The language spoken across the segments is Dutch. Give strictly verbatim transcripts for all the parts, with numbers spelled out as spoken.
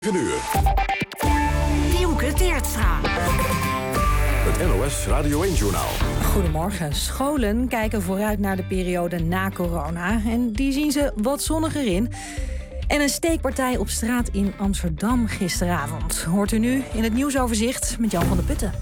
zeven uur. Dielke Teertstra. Het N O S Radio één-journaal. Goedemorgen. Scholen kijken vooruit naar de periode na corona. En die zien ze wat zonniger in. En een steekpartij op straat in Amsterdam gisteravond. Hoort u nu in het nieuwsoverzicht met Jan van der Putten.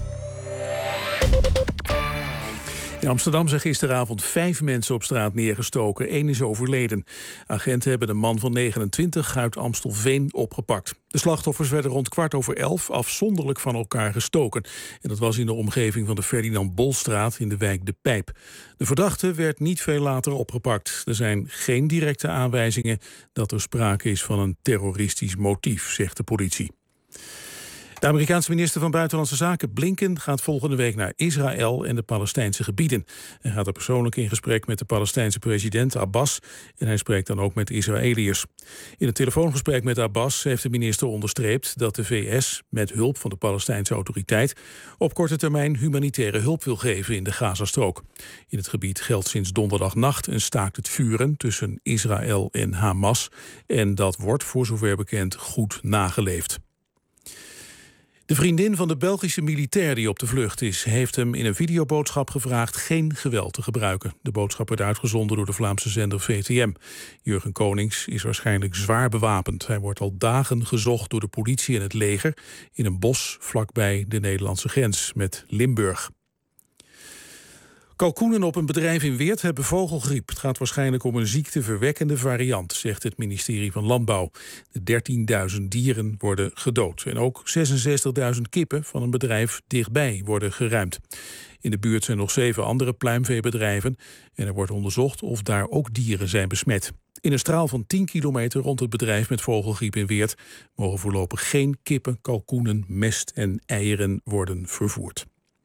In Amsterdam zijn gisteravond vijf mensen op straat neergestoken. Eén is overleden. Agenten hebben een man van negenentwintig uit Amstelveen opgepakt. De slachtoffers werden rond kwart over elf afzonderlijk van elkaar gestoken. En dat was in de omgeving van de Ferdinand Bolstraat in de wijk De Pijp. De verdachte werd niet veel later opgepakt. Er zijn geen directe aanwijzingen dat er sprake is van een terroristisch motief, zegt de politie. De Amerikaanse minister van Buitenlandse Zaken Blinken gaat volgende week naar Israël en de Palestijnse gebieden. Hij gaat er persoonlijk in gesprek met de Palestijnse president Abbas en hij spreekt dan ook met Israëliërs. In een telefoongesprek met Abbas heeft de minister onderstreept dat de V S met hulp van de Palestijnse autoriteit op korte termijn humanitaire hulp wil geven in de Gazastrook. In het gebied geldt sinds donderdagnacht een staakt het vuren tussen Israël en Hamas en dat wordt voor zover bekend goed nageleefd. De vriendin van de Belgische militair die op de vlucht is, heeft hem in een videoboodschap gevraagd geen geweld te gebruiken. De boodschap werd uitgezonden door de Vlaamse zender V T M. Jurgen Konings is waarschijnlijk zwaar bewapend. Hij wordt al dagen gezocht door de politie en het leger in een bos vlakbij de Nederlandse grens met Limburg. Kalkoenen op een bedrijf in Weert hebben vogelgriep. Het gaat waarschijnlijk om een ziekteverwekkende variant, zegt het ministerie van Landbouw. De dertienduizend dieren worden gedood. En ook zesenzestigduizend kippen van een bedrijf dichtbij worden geruimd. In de buurt zijn nog zeven andere pluimveebedrijven en er wordt onderzocht of daar ook dieren zijn besmet. In een straal van tien kilometer rond het bedrijf met vogelgriep in Weert mogen voorlopig geen kippen, kalkoenen, mest en eieren worden vervoerd.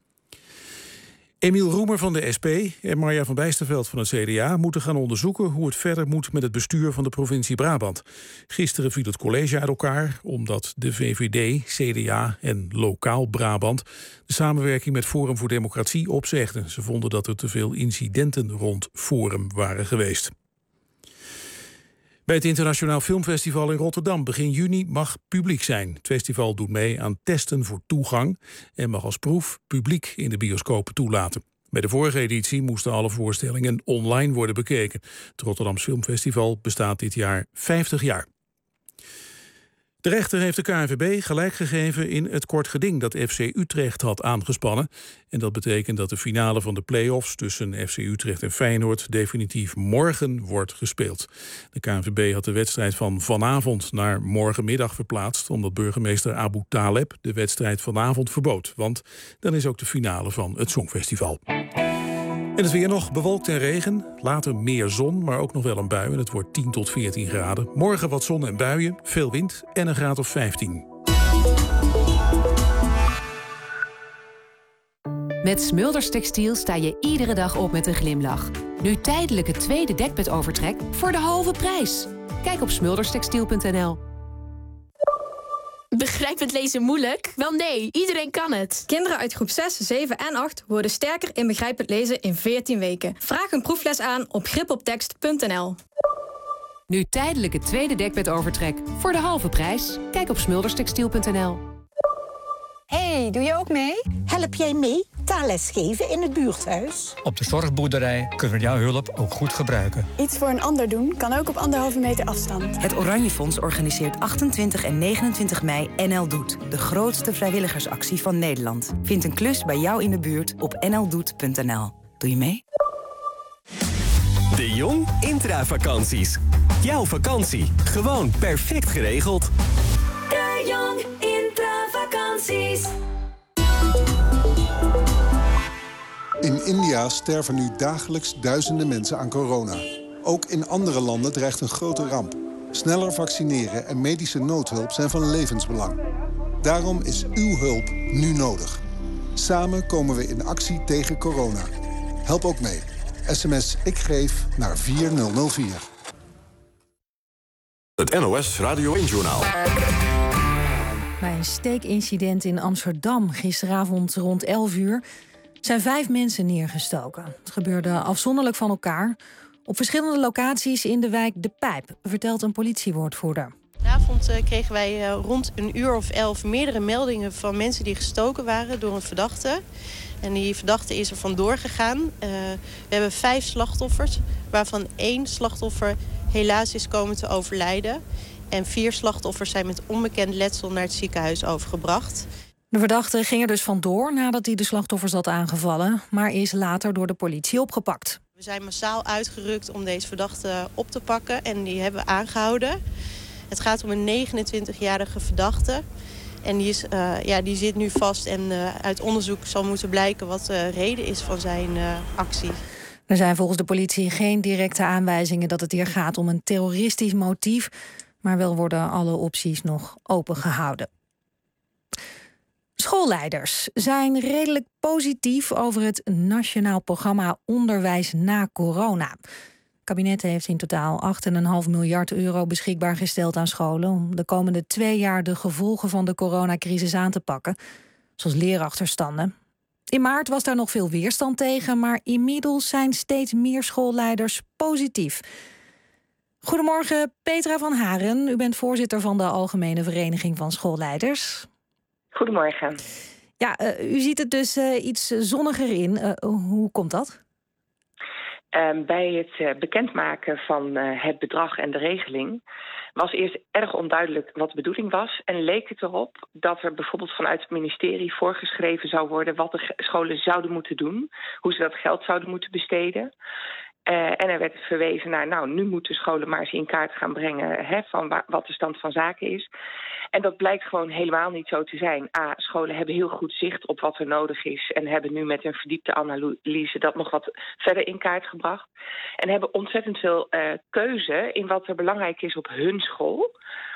Emiel Roemer van de S P en Marja van Bijsterveld van het C D A moeten gaan onderzoeken hoe het verder moet met het bestuur van de provincie Brabant. Gisteren viel het college uit elkaar omdat de V V D, C D A en Lokaal Brabant de samenwerking met Forum voor Democratie opzegden. Ze vonden dat er te veel incidenten rond Forum waren geweest. Bij het Internationaal Filmfestival in Rotterdam begin juni mag publiek zijn. Het festival doet mee aan testen voor toegang en mag als proef publiek in de bioscopen toelaten. Bij de vorige editie moesten alle voorstellingen online worden bekeken. Het Rotterdams Filmfestival bestaat dit jaar vijftig jaar. De rechter heeft de K N V B gelijk gegeven in het kort geding dat F C Utrecht had aangespannen. En dat betekent dat de finale van de play-offs tussen F C Utrecht en Feyenoord definitief morgen wordt gespeeld. De K N V B had de wedstrijd van vanavond naar morgenmiddag verplaatst, omdat burgemeester Abu Taleb de wedstrijd vanavond verbood. Want dan is ook de finale van het Songfestival. En het weer nog bewolkt en regen. Later meer zon, maar ook nog wel een bui. En het wordt tien tot veertien graden. Morgen wat zon en buien, veel wind en een graad of vijftien. Met Smulders Textiel sta je iedere dag op met een glimlach. Nu tijdelijk het tweede dekbedovertrek voor de halve prijs. Kijk op smulders textiel punt n l. Begrijpend lezen moeilijk? Wel nee, iedereen kan het. Kinderen uit groep zes, zeven en acht worden sterker in begrijpend lezen in veertien weken. Vraag een proefles aan op gripoptekst punt n l. Nu tijdelijk het tweede dekbedovertrek voor de halve prijs. Kijk op smulders textiel punt n l. Hey, doe je ook mee? Help jij mee taalles geven in het buurthuis? Op de zorgboerderij kunnen we jouw hulp ook goed gebruiken. Iets voor een ander doen kan ook op anderhalve meter afstand. Het Oranje Fonds organiseert achtentwintig en negenentwintig mei N L Doet. De grootste vrijwilligersactie van Nederland. Vind een klus bij jou in de buurt op n l doet punt n l. Doe je mee? De Jong Intravakanties. Jouw vakantie. Gewoon perfect geregeld. De Jong Intravakanties. In India sterven nu dagelijks duizenden mensen aan corona. Ook in andere landen dreigt een grote ramp. Sneller vaccineren en medische noodhulp zijn van levensbelang. Daarom is uw hulp nu nodig. Samen komen we in actie tegen corona. Help ook mee. S M S Ik Geef naar vier nul nul vier. Het N O S Radio één-journaal. Bij een steekincident in Amsterdam gisteravond rond elf uur... zijn vijf mensen neergestoken. Het gebeurde afzonderlijk van elkaar op verschillende locaties in de wijk De Pijp, vertelt een politiewoordvoerder. Nou, Gisteravond uh, kregen wij uh, rond een uur of elf meerdere meldingen van mensen die gestoken waren door een verdachte. En die verdachte is er vandoor gegaan. Uh, we hebben vijf slachtoffers, waarvan één slachtoffer helaas is komen te overlijden. En vier slachtoffers zijn met onbekend letsel naar het ziekenhuis overgebracht. De verdachte ging er dus vandoor nadat hij de slachtoffers had aangevallen, maar is later door de politie opgepakt. We zijn massaal uitgerukt om deze verdachte op te pakken en die hebben we aangehouden. Het gaat om een negenentwintigjarige verdachte. En die, is, uh, ja, die zit nu vast en uh, uit onderzoek zal moeten blijken wat de reden is van zijn uh, actie. Er zijn volgens de politie geen directe aanwijzingen dat het hier gaat om een terroristisch motief, maar wel worden alle opties nog opengehouden. Schoolleiders zijn redelijk positief over het Nationaal Programma Onderwijs na Corona. Het kabinet heeft in totaal acht komma vijf miljard euro beschikbaar gesteld aan scholen om de komende twee jaar de gevolgen van de coronacrisis aan te pakken, zoals leerachterstanden. In maart was daar nog veel weerstand tegen, maar inmiddels zijn steeds meer schoolleiders positief. Goedemorgen, Petra van Haren. U bent voorzitter van de Algemene Vereniging van Schoolleiders. Goedemorgen. Ja, uh, u ziet het dus uh, iets zonniger in. Uh, hoe komt dat? Uh, bij het uh, bekendmaken van uh, het bedrag en de regeling was eerst erg onduidelijk wat de bedoeling was. En leek het erop dat er bijvoorbeeld vanuit het ministerie voorgeschreven zou worden wat de scholen zouden moeten doen. Hoe ze dat geld zouden moeten besteden. Uh, en er werd verwezen naar, nou, nu moeten scholen maar eens in kaart gaan brengen hè, van wa- wat de stand van zaken is. En dat blijkt gewoon helemaal niet zo te zijn. A, scholen hebben heel goed zicht op wat er nodig is en hebben nu met een verdiepte analyse dat nog wat verder in kaart gebracht. En hebben ontzettend veel uh, keuze in wat er belangrijk is op hun school.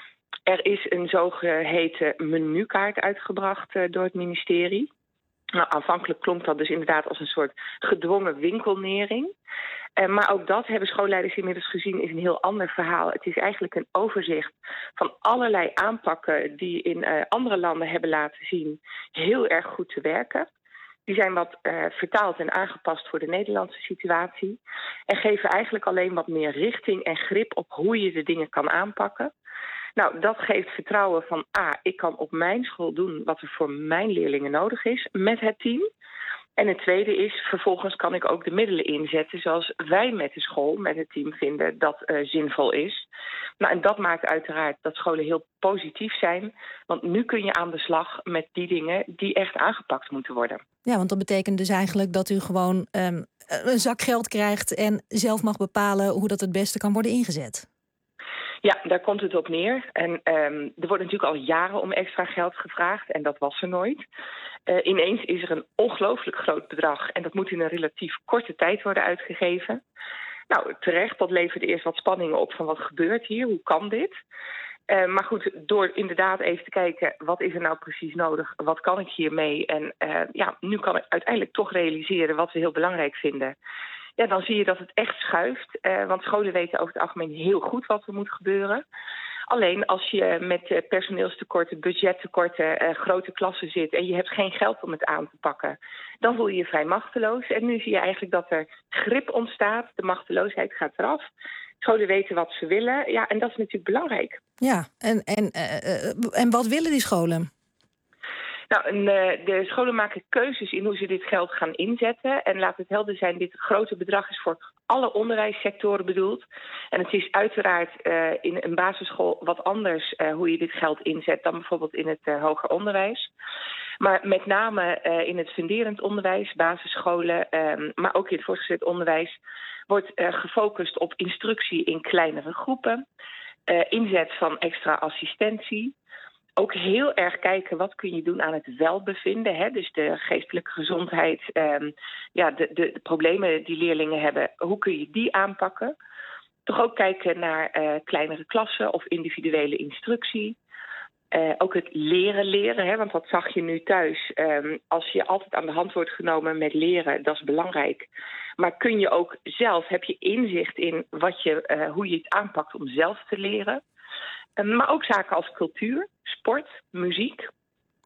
Er is een zogeheten menukaart uitgebracht uh, door het ministerie. Nou, aanvankelijk klonk dat dus inderdaad als een soort gedwongen winkelnering. Uh, maar ook dat hebben schoolleiders inmiddels gezien is een heel ander verhaal. Het is eigenlijk een overzicht van allerlei aanpakken die in uh, andere landen hebben laten zien heel erg goed te werken. Die zijn wat uh, vertaald en aangepast voor de Nederlandse situatie. En geven eigenlijk alleen wat meer richting en grip op hoe je de dingen kan aanpakken. Nou, dat geeft vertrouwen van A, ik kan op mijn school doen wat er voor mijn leerlingen nodig is met het team. En het tweede is, vervolgens kan ik ook de middelen inzetten zoals wij met de school, met het team vinden dat uh, zinvol is. Nou, en dat maakt uiteraard dat scholen heel positief zijn. Want nu kun je aan de slag met die dingen die echt aangepakt moeten worden. Ja, want dat betekent dus eigenlijk dat u gewoon um, een zak geld krijgt en zelf mag bepalen hoe dat het beste kan worden ingezet. Ja, daar komt het op neer. En um, er wordt natuurlijk al jaren om extra geld gevraagd en dat was er nooit. Uh, ineens is er een ongelooflijk groot bedrag en dat moet in een relatief korte tijd worden uitgegeven. Nou, terecht, dat levert eerst wat spanningen op van wat gebeurt hier, hoe kan dit? Uh, maar goed, door inderdaad even te kijken, wat is er nou precies nodig? Wat kan ik hiermee? En uh, ja, nu kan ik uiteindelijk toch realiseren wat we heel belangrijk vinden. Ja, dan zie je dat het echt schuift. Uh, want scholen weten over het algemeen heel goed wat er moet gebeuren. Alleen als je met uh, personeelstekorten, budgettekorten, uh, grote klassen zit en je hebt geen geld om het aan te pakken, dan voel je je vrij machteloos. En nu zie je eigenlijk dat er grip ontstaat. De machteloosheid gaat eraf. Scholen weten wat ze willen. Ja, en dat is natuurlijk belangrijk. Ja, en, en, uh, en wat willen die scholen? Nou, en, uh, de scholen maken keuzes in hoe ze dit geld gaan inzetten. En laat het helder zijn, dit grote bedrag is voor alle onderwijssectoren bedoeld. En het is uiteraard uh, in een basisschool wat anders uh, hoe je dit geld inzet dan bijvoorbeeld in het uh, hoger onderwijs. Maar met name uh, in het funderend onderwijs, basisscholen, um, maar ook in het voortgezet onderwijs, wordt uh, gefocust op instructie in kleinere groepen, uh, inzet van extra assistentie. Ook heel erg kijken wat kun je doen aan het welbevinden. Hè? Dus de geestelijke gezondheid, um, ja, de, de, de problemen die leerlingen hebben, hoe kun je die aanpakken? Toch ook kijken naar uh, kleinere klassen of individuele instructie. Uh, ook het leren leren, hè? Want dat zag je nu thuis. Um, als je altijd aan de hand wordt genomen met leren, dat is belangrijk. Maar kun je ook zelf, heb je inzicht in wat je, uh, hoe je het aanpakt om zelf te leren? Maar ook zaken als cultuur, sport, muziek.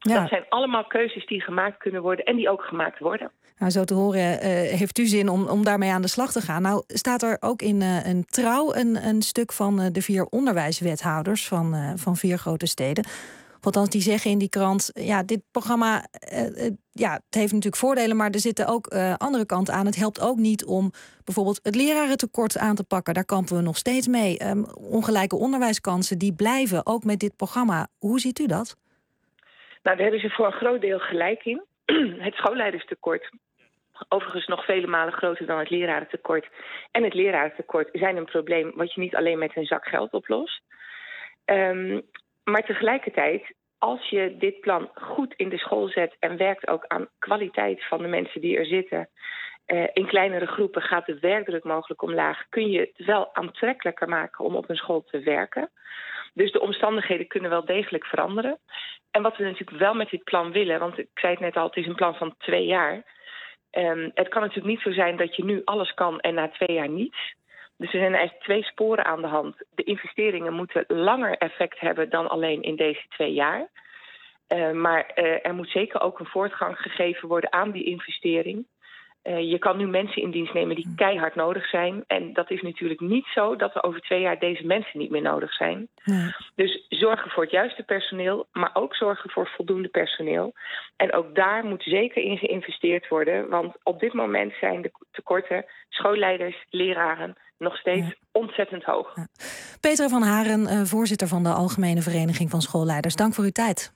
Ja. Dat zijn allemaal keuzes die gemaakt kunnen worden en die ook gemaakt worden. Nou, zo te horen uh, heeft u zin om, om daarmee aan de slag te gaan. Nou staat er ook in uh, een Trouw een, een stuk van uh, de vier onderwijswethouders van, uh, van vier grote steden. Althans, die zeggen in die krant, ja, dit programma, uh, uh, ja, het heeft natuurlijk voordelen, maar er zitten ook uh, andere kanten aan. Het helpt ook niet om bijvoorbeeld het lerarentekort aan te pakken. Daar kampen we nog steeds mee. Um, ongelijke onderwijskansen, die blijven ook met dit programma. Hoe ziet u dat? Nou, daar hebben ze voor een groot deel gelijk in. Het schoolleiderstekort, overigens nog vele malen groter dan het lerarentekort, en het lerarentekort zijn een probleem wat je niet alleen met een zak geld oplost. Um, maar tegelijkertijd, als je dit plan goed in de school zet en werkt ook aan kwaliteit van de mensen die er zitten, uh, in kleinere groepen gaat de werkdruk mogelijk omlaag, kun je het wel aantrekkelijker maken om op een school te werken. Dus de omstandigheden kunnen wel degelijk veranderen. En wat we natuurlijk wel met dit plan willen, want ik zei het net al, het is een plan van twee jaar. Um, het kan natuurlijk niet zo zijn dat je nu alles kan en na twee jaar niets. Dus er zijn eigenlijk twee sporen aan de hand. De investeringen moeten langer effect hebben dan alleen in deze twee jaar. Uh, maar uh, er moet zeker ook een voortgang gegeven worden aan die investering. Uh, je kan nu mensen in dienst nemen die keihard nodig zijn. En dat is natuurlijk niet zo dat er over twee jaar deze mensen niet meer nodig zijn. Nee. Dus zorgen voor het juiste personeel, maar ook zorgen voor voldoende personeel. En ook daar moet zeker in geïnvesteerd worden. Want op dit moment zijn de tekorten schoolleiders, leraren nog steeds ja. ontzettend hoog. Ja. Petra van Haren, uh, voorzitter van de Algemene Vereniging van Schoolleiders. Dank voor uw tijd.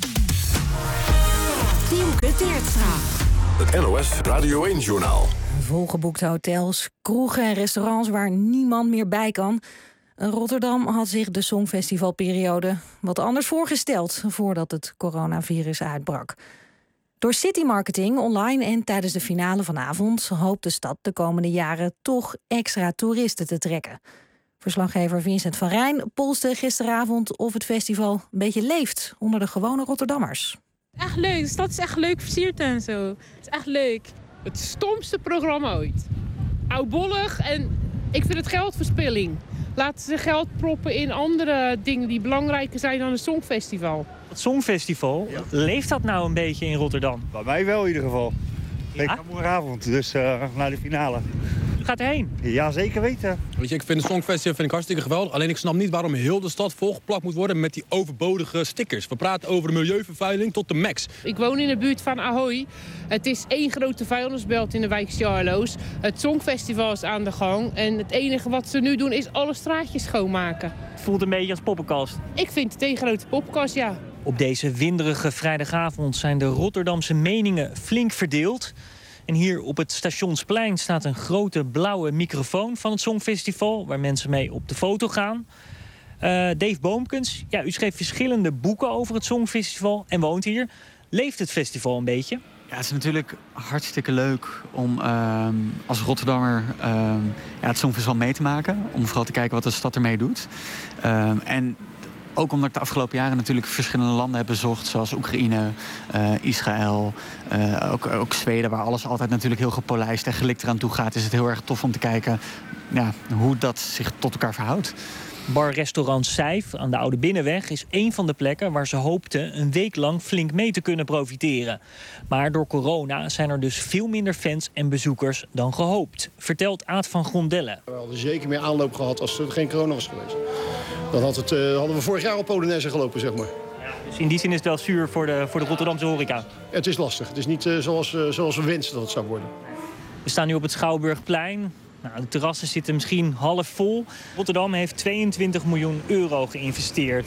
Diemke Teertstra. Het N O S Radio één-journaal. Volgeboekte hotels, kroegen en restaurants waar niemand meer bij kan. Rotterdam had zich de Songfestivalperiode wat anders voorgesteld voordat het coronavirus uitbrak. Door citymarketing online en tijdens de finale vanavond hoopt de stad de komende jaren toch extra toeristen te trekken. Verslaggever Vincent van Rijn polste gisteravond of het festival een beetje leeft onder de gewone Rotterdammers. Echt leuk, de stad is echt leuk versierd en zo. Het is echt leuk. Het stomste programma ooit. Oudbollig en ik vind het geldverspilling. Laten ze geld proppen in andere dingen die belangrijker zijn dan een Songfestival. Het Songfestival, ja. Leeft dat nou een beetje in Rotterdam? Bij mij wel in ieder geval. Ja? Ik ga morgenavond, dus uh, naar de finale. U gaat erheen? Ja, zeker weten. Weet je, ik vind het Songfestival vind ik hartstikke geweldig. Alleen ik snap niet waarom heel de stad volgeplakt moet worden met die overbodige stickers. We praten over de milieuvervuiling tot de max. Ik woon in de buurt van Ahoy. Het is één grote vuilnisbelt in de wijk Charloes. Het Songfestival is aan de gang. En het enige wat ze nu doen is alle straatjes schoonmaken. Het voelt een beetje als poppenkast. Ik vind het één grote poppenkast, ja. Op deze winderige vrijdagavond zijn de Rotterdamse meningen flink verdeeld. En hier op het Stationsplein staat een grote blauwe microfoon van het Songfestival, waar mensen mee op de foto gaan. Uh, Dave Boomkens, ja, u schreef verschillende boeken over het Songfestival en woont hier. Leeft het festival een beetje? Ja, het is natuurlijk hartstikke leuk om uh, als Rotterdammer uh, ja, het Songfestival mee te maken. Om vooral te kijken wat de stad ermee doet. Uh, en Ook omdat ik de afgelopen jaren natuurlijk verschillende landen heb bezocht, zoals Oekraïne, uh, Israël, uh, ook, ook Zweden, waar alles altijd natuurlijk heel gepolijst en gelikt eraan toe gaat, is het heel erg tof om te kijken ja, hoe dat zich tot elkaar verhoudt. Bar-restaurant Sijf aan de Oude Binnenweg is één van de plekken waar ze hoopten een week lang flink mee te kunnen profiteren. Maar door corona zijn er dus veel minder fans en bezoekers dan gehoopt, vertelt Aad van Grondelle. We hadden zeker meer aanloop gehad als er geen corona was geweest. Dan had het, uh, hadden we vorig jaar op Polonaise gelopen, zeg maar. Dus in die zin is het wel zuur voor de, voor de Rotterdamse horeca? Het is lastig. Het is niet uh, zoals, uh, zoals we wensen dat het zou worden. We staan nu op het Schouwburgplein. Nou, de terrassen zitten misschien half vol. Rotterdam heeft tweeëntwintig miljoen euro geïnvesteerd.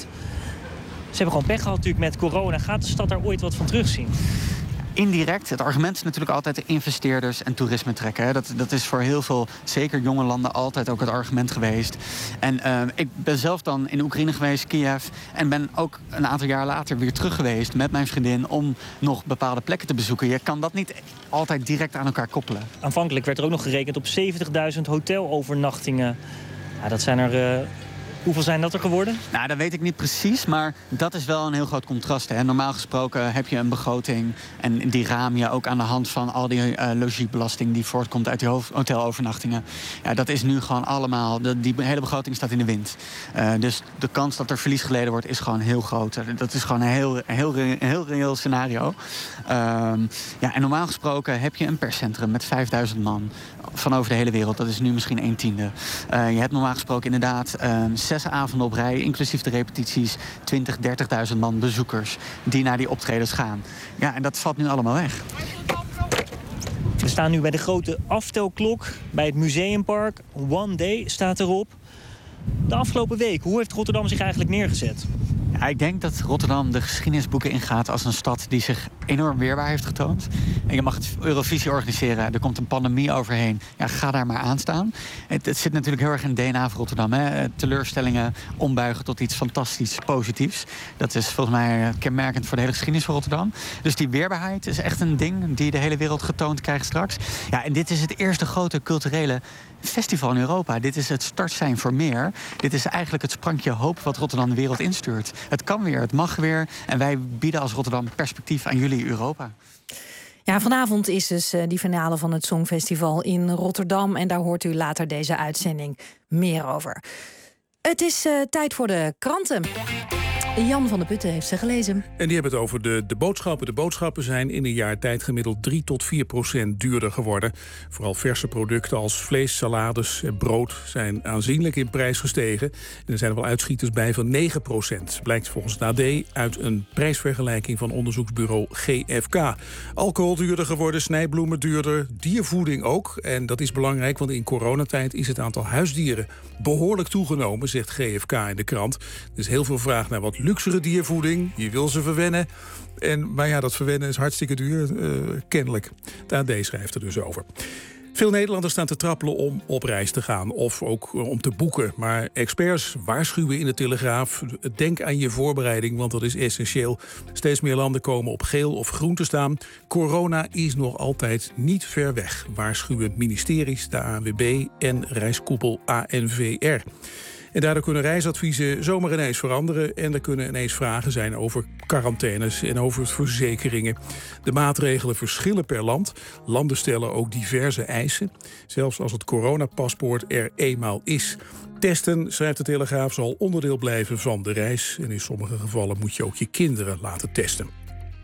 Ze hebben gewoon pech gehad natuurlijk met corona. Gaat de stad daar ooit wat van terugzien? Indirect. Het argument is natuurlijk altijd de investeerders en toerisme trekken. Dat, dat is voor heel veel, zeker jonge landen, altijd ook het argument geweest. En uh, ik ben zelf dan in Oekraïne geweest, Kiev. En ben ook een aantal jaar later weer terug geweest met mijn vriendin om nog bepaalde plekken te bezoeken. Je kan dat niet altijd direct aan elkaar koppelen. Aanvankelijk werd er ook nog gerekend op zeventigduizend hotelovernachtingen. Ja, dat zijn er uh, Hoeveel zijn dat er geworden? Nou, dat weet ik niet precies, maar dat is wel een heel groot contrast. Hè. Normaal gesproken heb je een begroting en die raam je ook aan de hand van al die uh, logietbelasting die voortkomt uit die hotelovernachtingen. Ja, dat is nu gewoon allemaal, de, die hele begroting staat in de wind. Uh, dus de kans dat er verlies geleden wordt is gewoon heel groot. Dat is gewoon een heel, heel, heel reëel scenario. Uh, ja, en normaal gesproken heb je een perscentrum met vijfduizend man van over de hele wereld. Dat is nu misschien een tiende. Uh, je hebt normaal gesproken inderdaad uh, zes avonden op rij, inclusief de repetities, twintig, dertigduizend man bezoekers die naar die optredens gaan. Ja, en dat valt nu allemaal weg. We staan nu bij de grote aftelklok bij het Museumpark. One Day staat erop. De afgelopen week, hoe heeft Rotterdam zich eigenlijk neergezet? Ja, ik denk dat Rotterdam de geschiedenisboeken ingaat als een stad die zich enorm weerbaar heeft getoond. En je mag het Eurovisie organiseren, er komt een pandemie overheen. Ja, ga daar maar aan staan. Het, het zit natuurlijk heel erg in het D N A van Rotterdam. Hè? Teleurstellingen ombuigen tot iets fantastisch positiefs. Dat is volgens mij kenmerkend voor de hele geschiedenis van Rotterdam. Dus die weerbaarheid is echt een ding die de hele wereld getoond krijgt straks. Ja, en dit is het eerste grote culturele festival in Europa. Dit is het startsein voor meer. Dit is eigenlijk het sprankje hoop wat Rotterdam de wereld instuurt. Het kan weer, het mag weer. En wij bieden als Rotterdam perspectief aan jullie Europa. Ja, vanavond is dus uh, die finale van het Songfestival in Rotterdam. En daar hoort u later deze uitzending meer over. Het is uh, tijd voor de kranten. Jan van der Putten heeft ze gelezen. En die hebben het over de, de boodschappen. De boodschappen zijn in een jaar tijd gemiddeld drie tot vier procent duurder geworden. Vooral verse producten als vlees, salades en brood zijn aanzienlijk in prijs gestegen. En er zijn er wel uitschieters bij van negen procent. Blijkt volgens het A D uit een prijsvergelijking van onderzoeksbureau G F K. Alcohol duurder geworden, snijbloemen duurder, diervoeding ook. En dat is belangrijk, want in coronatijd is het aantal huisdieren behoorlijk toegenomen, zegt G F K in de krant. Er is heel veel vraag naar wat luxere diervoeding. Je wil ze verwennen. En, maar ja, dat verwennen is hartstikke duur, uh, kennelijk. De A D schrijft er dus over. Veel Nederlanders staan te trappelen om op reis te gaan of ook om te boeken. Maar experts waarschuwen in de Telegraaf. Denk aan je voorbereiding, want dat is essentieel. Steeds meer landen komen op geel of groen te staan. Corona is nog altijd niet ver weg, waarschuwen ministeries, de A N W B en reiskoepel A N V R. En daardoor kunnen reisadviezen zomaar ineens veranderen. En er kunnen ineens vragen zijn over quarantaines en over verzekeringen. De maatregelen verschillen per land. Landen stellen ook diverse eisen. Zelfs als het coronapaspoort er eenmaal is. Testen, schrijft de Telegraaf, zal onderdeel blijven van de reis. En in sommige gevallen moet je ook je kinderen laten testen.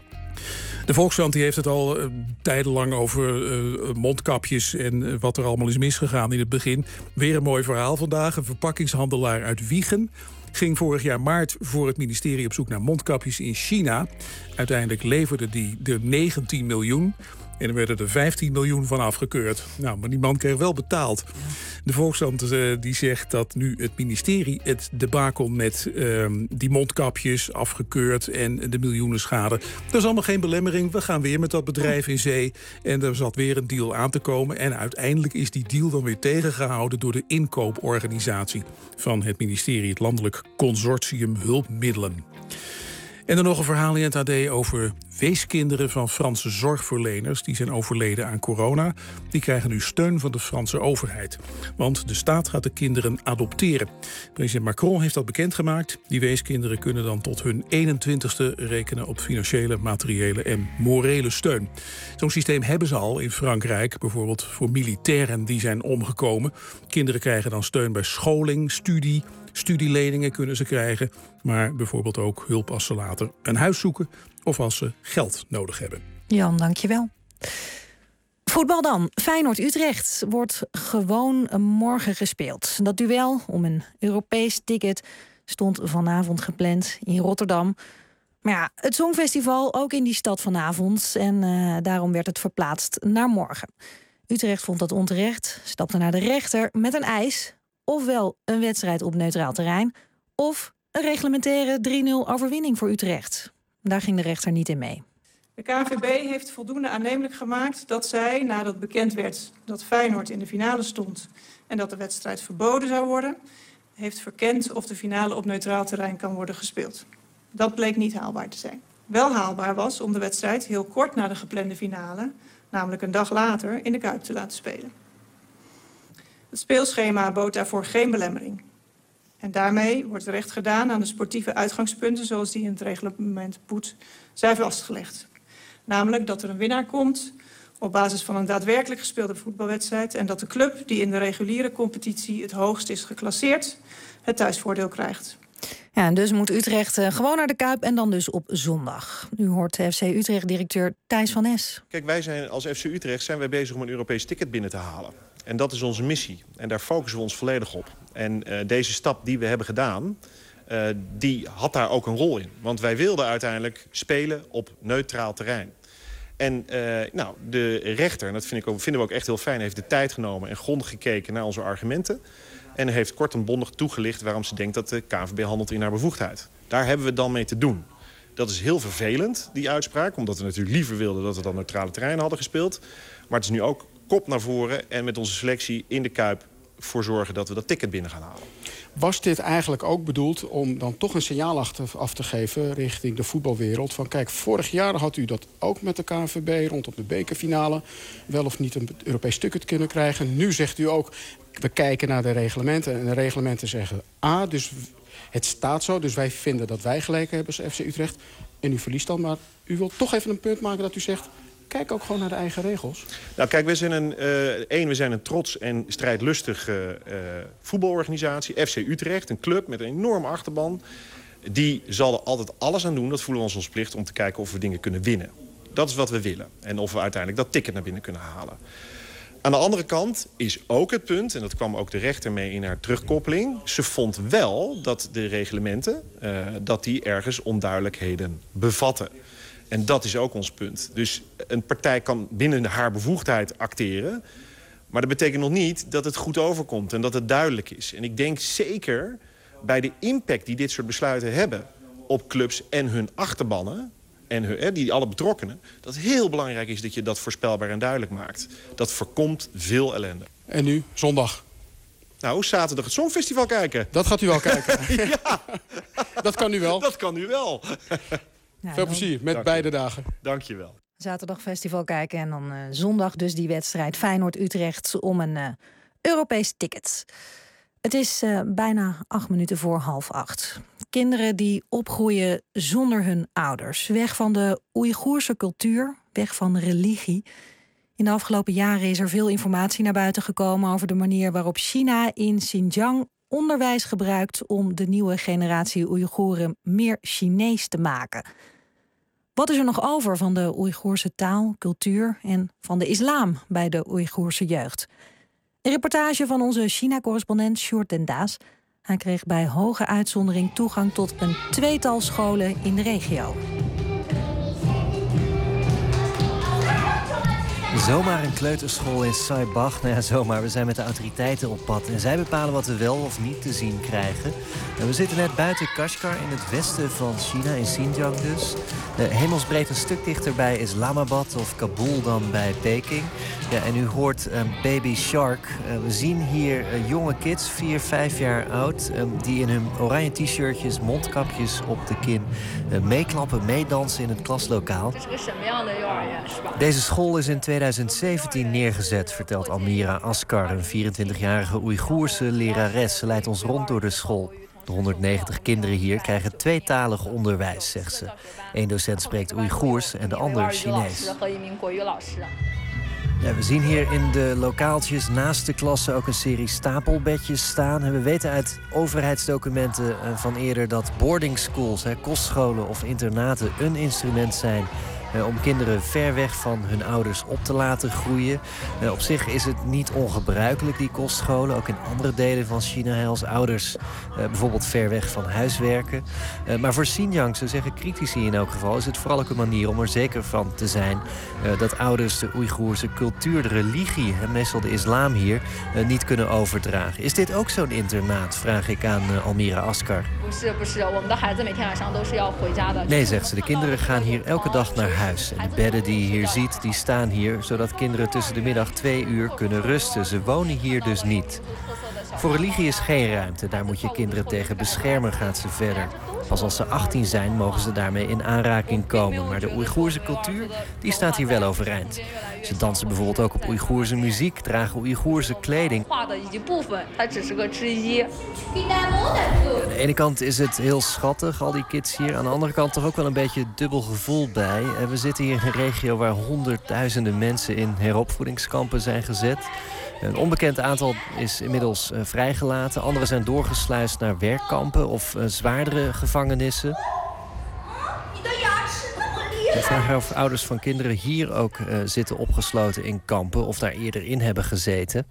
De Volkskrant die heeft het al uh, tijdenlang over uh, mondkapjes en uh, wat er allemaal is misgegaan in het begin. Weer een mooi verhaal vandaag. Een verpakkingshandelaar uit Wijchen ging vorig jaar maart voor het ministerie op zoek naar mondkapjes in China. Uiteindelijk leverde die er negentien miljoen. En er werden er vijftien miljoen van afgekeurd. Nou, maar die man kreeg wel betaald. De Volkskrant uh, die zegt dat nu het ministerie het debakel met uh, die mondkapjes afgekeurd en de miljoenen schade. Dat is allemaal geen belemmering. We gaan weer met dat bedrijf in zee. En er zat weer een deal aan te komen. En uiteindelijk is die deal dan weer tegengehouden door de inkooporganisatie van het ministerie, het Landelijk Consortium Hulpmiddelen. En dan nog een verhaal in het A D over weeskinderen van Franse zorgverleners. Die zijn overleden aan corona. Die krijgen nu steun van de Franse overheid. Want de staat gaat de kinderen adopteren. President Macron heeft dat bekendgemaakt. Die weeskinderen kunnen dan tot hun eenentwintigste rekenen op financiële, materiële en morele steun. Zo'n systeem hebben ze al in Frankrijk. Bijvoorbeeld voor militairen die zijn omgekomen. Kinderen krijgen dan steun bij scholing, studie. Studieleningen kunnen ze krijgen, maar bijvoorbeeld ook hulp als ze later een huis zoeken of als ze geld nodig hebben. Jan, dankjewel. Voetbal dan. Feyenoord-Utrecht wordt gewoon morgen gespeeld. Dat duel om een Europees ticket stond vanavond gepland in Rotterdam. Maar ja, het Songfestival ook in die stad vanavond en uh, daarom werd het verplaatst naar morgen. Utrecht vond dat onterecht, stapte naar de rechter met een eis. Ofwel een wedstrijd op neutraal terrein, of een reglementaire drie nul overwinning voor Utrecht. Daar ging de rechter niet in mee. De K N V B heeft voldoende aannemelijk gemaakt dat zij, nadat bekend werd dat Feyenoord in de finale stond en dat de wedstrijd verboden zou worden, heeft verkend of de finale op neutraal terrein kan worden gespeeld. Dat bleek niet haalbaar te zijn. Wel haalbaar was om de wedstrijd heel kort na de geplande finale, namelijk een dag later, in de Kuip te laten spelen. Het speelschema bood daarvoor geen belemmering. En daarmee wordt recht gedaan aan de sportieve uitgangspunten zoals die in het reglement P O E T zijn vastgelegd. Namelijk dat er een winnaar komt op basis van een daadwerkelijk gespeelde voetbalwedstrijd en dat de club die in de reguliere competitie het hoogst is geclasseerd het thuisvoordeel krijgt. Ja, en dus moet Utrecht uh, gewoon naar de Kuip en dan dus op zondag. Nu hoort F C Utrecht-directeur Thijs van Es. Kijk, wij zijn als F C Utrecht zijn wij bezig om een Europees ticket binnen te halen. En dat is onze missie. En daar focussen we ons volledig op. En uh, deze stap die we hebben gedaan, uh, die had daar ook een rol in. Want wij wilden uiteindelijk spelen op neutraal terrein. En uh, nou, de rechter, en dat vind ik ook, vinden we ook echt heel fijn, heeft de tijd genomen en grondig gekeken naar onze argumenten. En heeft kort en bondig toegelicht waarom ze denkt dat de K N V B handelt in haar bevoegdheid. Daar hebben we dan mee te doen. Dat is heel vervelend, die uitspraak. Omdat we natuurlijk liever wilden dat we dan neutrale terrein hadden gespeeld. Maar het is nu ook kop naar voren en met onze selectie in de Kuip voor zorgen dat we dat ticket binnen gaan halen. Was dit eigenlijk ook bedoeld om dan toch een signaal af te geven richting de voetbalwereld? Van kijk, vorig jaar had u dat ook met de K N V B rondom de bekerfinale wel of niet een Europees ticket kunnen krijgen. Nu zegt u ook, we kijken naar de reglementen en de reglementen zeggen A, dus het staat zo. Dus wij vinden dat wij gelijk hebben als F C Utrecht. En u verliest dan, maar u wilt toch even een punt maken dat u zegt, kijk ook gewoon naar de eigen regels. Nou, kijk, we zijn een, uh, één, we zijn een trots en strijdlustige uh, voetbalorganisatie. F C Utrecht, een club met een enorme achterban. Die zal er altijd alles aan doen, dat voelen we ons ons plicht, om te kijken of we dingen kunnen winnen. Dat is wat we willen. En of we uiteindelijk dat ticket naar binnen kunnen halen. Aan de andere kant is ook het punt, en dat kwam ook de rechter mee in haar terugkoppeling. Ze vond wel dat de reglementen, uh, dat die ergens onduidelijkheden bevatten. En dat is ook ons punt. Dus een partij kan binnen haar bevoegdheid acteren. Maar dat betekent nog niet dat het goed overkomt en dat het duidelijk is. En ik denk zeker bij de impact die dit soort besluiten hebben op clubs en hun achterbannen, en hun, die alle betrokkenen, dat het heel belangrijk is dat je dat voorspelbaar en duidelijk maakt. Dat voorkomt veel ellende. En nu, zondag? Nou, zaterdag het Songfestival kijken. Dat gaat u wel kijken? Ja. Dat kan u wel? Dat kan u wel. Nou, veel plezier met Dank beide je. dagen. Dank je wel. Zaterdag festival kijken en dan uh, zondag dus die wedstrijd Feyenoord-Utrecht om een uh, Europees ticket. Het is uh, bijna acht minuten voor half acht. Kinderen die opgroeien zonder hun ouders. Weg van de Oeigoerse cultuur, weg van religie. In de afgelopen jaren is er veel informatie naar buiten gekomen over de manier waarop China in Xinjiang onderwijs gebruikt om de nieuwe generatie Oeigoeren meer Chinees te maken. Wat is er nog over van de Oeigoerse taal, cultuur en van de islam bij de Oeigoerse jeugd? Een reportage van onze China-correspondent Sjoerd den Daas. Hij kreeg bij hoge uitzondering toegang tot een tweetal scholen in de regio. Zomaar een kleuterschool in Saibach. Nou ja, zomaar. We zijn met de autoriteiten op pad. En zij bepalen wat we wel of niet te zien krijgen. En we zitten net buiten Kashgar in het westen van China, in Xinjiang dus. De hemelsbreed een stuk dichter bij Islamabad of Kabul dan bij Peking. Ja, en u hoort um, Baby Shark. Uh, we zien hier uh, jonge kids, vier, vijf jaar oud, um, die in hun oranje t-shirtjes, mondkapjes op de kin uh, meeklappen, meedansen in het klaslokaal. Deze school is in tweeduizend zeventien neergezet, vertelt Almira Askar, een vierentwintigjarige Oeigoerse lerares. Ze leidt ons rond door de school. De honderdnegentig kinderen hier krijgen tweetalig onderwijs, zegt ze. Eén docent spreekt Oeigoers en de ander Chinees. Ja, we zien hier in de lokaaltjes naast de klassen ook een serie stapelbedjes staan. En we weten uit overheidsdocumenten van eerder dat boarding schools, hè, kostscholen of internaten, een instrument zijn Uh, om kinderen ver weg van hun ouders op te laten groeien. Uh, op zich is het niet ongebruikelijk, die kostscholen. Ook in andere delen van China, hè, als ouders uh, bijvoorbeeld ver weg van huis werken. Uh, maar voor Xinjiang, zo zeggen critici in elk geval, is het vooral ook een manier om er zeker van te zijn uh, dat ouders de Oeigoerse cultuur, de religie, en meestal de islam hier, uh, niet kunnen overdragen. Is dit ook zo'n internaat, vraag ik aan uh, Almira Askar. Nee, zegt ze, de kinderen gaan hier elke dag naar huis. Huis. En de bedden die je hier ziet, die staan hier zodat kinderen tussen de middag twee uur kunnen rusten. Ze wonen hier dus niet. Voor religie is geen ruimte. Daar moet je kinderen tegen beschermen, gaat ze verder. Pas als ze achttien zijn mogen ze daarmee in aanraking komen. Maar de Oeigoerse cultuur die staat hier wel overeind. Ze dansen bijvoorbeeld ook op Oeigoerse muziek, dragen Oeigoerse kleding. Aan de ene kant is het heel schattig, al die kids hier. Aan de andere kant toch ook wel een beetje dubbel gevoel bij. We zitten hier in een regio waar honderdduizenden mensen in heropvoedingskampen zijn gezet. Een onbekend aantal is inmiddels uh, vrijgelaten. Anderen zijn doorgesluist naar werkkampen of uh, zwaardere gevangenissen. Ik vraag me of ouders van kinderen hier ook uh, zitten opgesloten in kampen of daar eerder in hebben gezeten.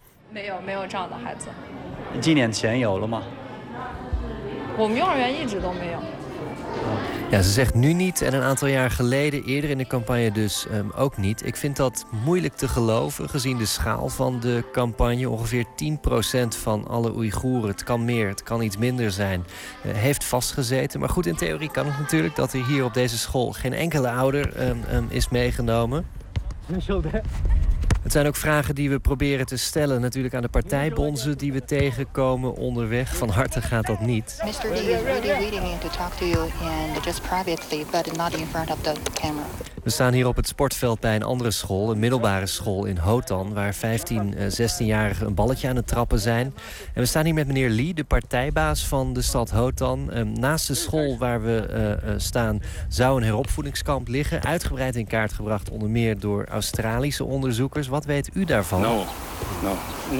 Ja, ze zegt nu niet en een aantal jaar geleden, eerder in de campagne dus um, ook niet. Ik vind dat moeilijk te geloven, gezien de schaal van de campagne. Ongeveer tien procent van alle Oeigoeren, het kan meer, het kan iets minder zijn, uh, heeft vastgezeten. Maar goed, in theorie kan het natuurlijk dat er hier op deze school geen enkele ouder um, um, is meegenomen. Het zijn ook vragen die we proberen te stellen natuurlijk aan de partijbonzen die we tegenkomen onderweg. Van harte gaat dat niet. mister Lee is really waiting to talk to you and just privately, but not in front of the camera. We staan hier op het sportveld bij een andere school, een middelbare school in Hotan, waar vijftien, zestienjarigen een balletje aan het trappen zijn. En we staan hier met meneer Lee, de partijbaas van de stad Hotan. Naast de school waar we uh, staan zou een heropvoedingskamp liggen, uitgebreid in kaart gebracht onder meer door Australische onderzoekers. Wat weet u daarvan? No, no.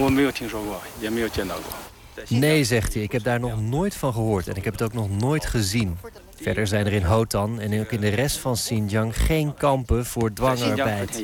Nee, zegt hij. Ik heb daar nog nooit van gehoord en ik heb het ook nog nooit gezien. Verder zijn er in Hotan en ook in de rest van Xinjiang geen kampen voor dwangarbeid.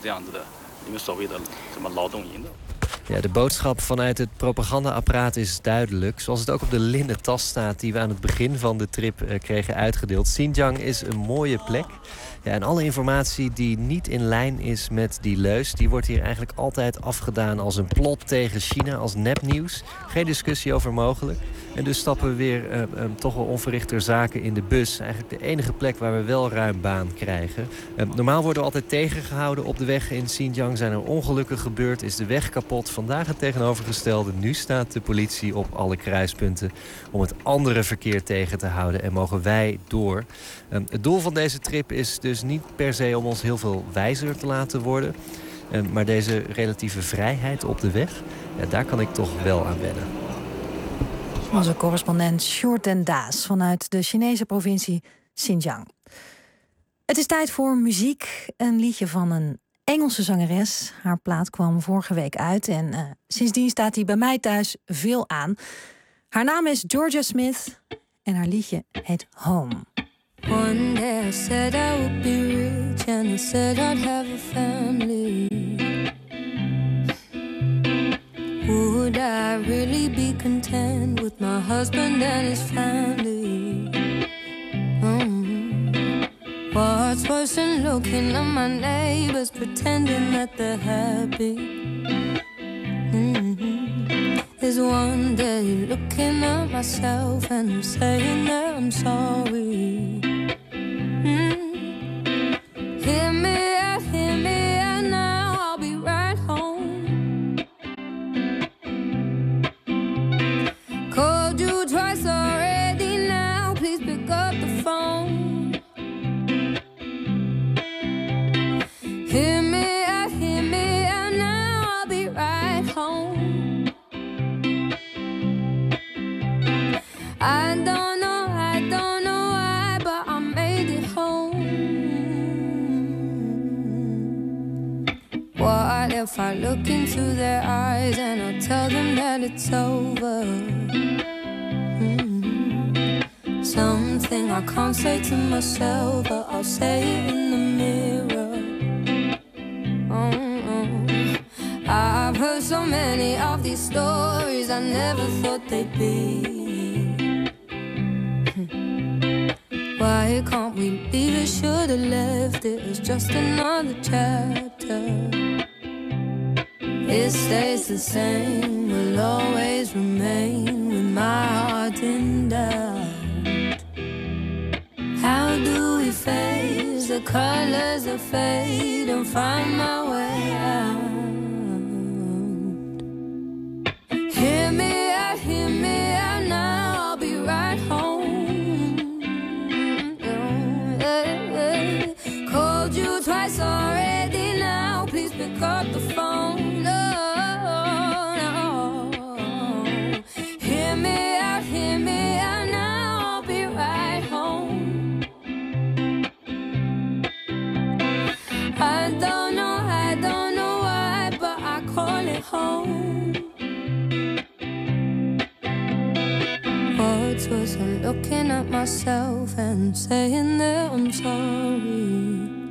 Ja, de boodschap vanuit het propagandaapparaat is duidelijk. Zoals het ook op de linnen tas staat die we aan het begin van de trip uh, kregen uitgedeeld. Xinjiang is een mooie plek. Ja, en alle informatie die niet in lijn is met die leus, die wordt hier eigenlijk altijd afgedaan als een plot tegen China, als nepnieuws. Geen discussie over mogelijk. En dus stappen we weer uh, um, toch wel onverrichter zaken in de bus. Eigenlijk de enige plek waar we wel ruim baan krijgen. Uh, normaal worden we altijd tegengehouden op de weg in Xinjiang. Zijn er ongelukken gebeurd? Is de weg kapot? Vandaag het tegenovergestelde. Nu staat de politie op alle kruispunten om het andere verkeer tegen te houden. En mogen wij door. Um, het doel van deze trip is dus niet per se om ons heel veel wijzer te laten worden. Um, maar deze relatieve vrijheid op de weg, ja, daar kan ik toch wel aan wennen. Onze correspondent Shorten Daas vanuit de Chinese provincie Xinjiang. Het is tijd voor muziek. Een liedje van een Engelse zangeres. Haar plaat kwam vorige week uit en uh, sindsdien staat hij bij mij thuis veel aan. Haar naam is Georgia Smith en haar liedje heet Home. One day I said I would be rich and I said I'd have a family. Would I really be content with my husband and his family? Mm-hmm. What's worse than looking at my neighbors pretending that they're happy? Mm-hmm. Is one day looking at myself and I'm saying that I'm sorry. Mm-hmm. Hear me out, hear me out now, I'll be right home. Called you twice already now, please pick up the phone. Hear me out, hear me out now, I'll be right home. I don't know, I don't know why, but I made it home. What if I look into their eyes and I tell them that it's over? Mm-hmm. Something I can't say to myself, but I'll say it in the mirror. Oh, I've heard so many of these stories I never thought they'd be. Why can't we leave it? Should've left it. It's just another chapter. It stays the same, will always remain with my heart in doubt. How do we face the colors that fade and find my way out? Hear me out, hear me out now, I'll be right home. up the phone. No, no. Hear me out, hear me out now. I'll be right home. I don't know, I don't know why, but I call it home. Words wasn't looking at myself and saying that I'm sorry.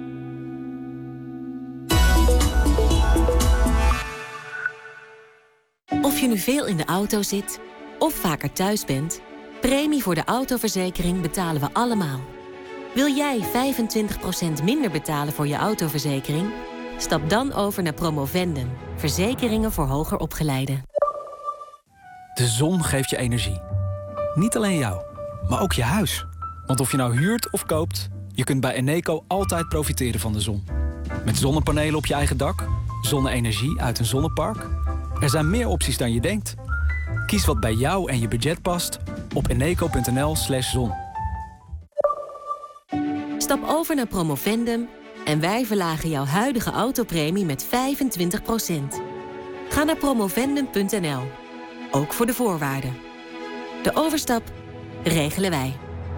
Of je nu veel in de auto zit of vaker thuis bent, premie voor de autoverzekering betalen we allemaal. Wil jij vijfentwintig procent minder betalen voor je autoverzekering? Stap dan over naar Promovendum. Verzekeringen voor hoger opgeleiden. De zon geeft je energie. Niet alleen jou, maar ook je huis. Want of je nou huurt of koopt, je kunt bij Eneco altijd profiteren van de zon. Met zonnepanelen op je eigen dak, zonne-energie uit een zonnepark. Er zijn meer opties dan je denkt. Kies wat bij jou en je budget past op eneco.nl slash zon. Stap over naar Promovendum en wij verlagen jouw huidige autopremie met vijfentwintig procent. Ga naar promovendum punt n l, ook voor de voorwaarden. De overstap regelen wij.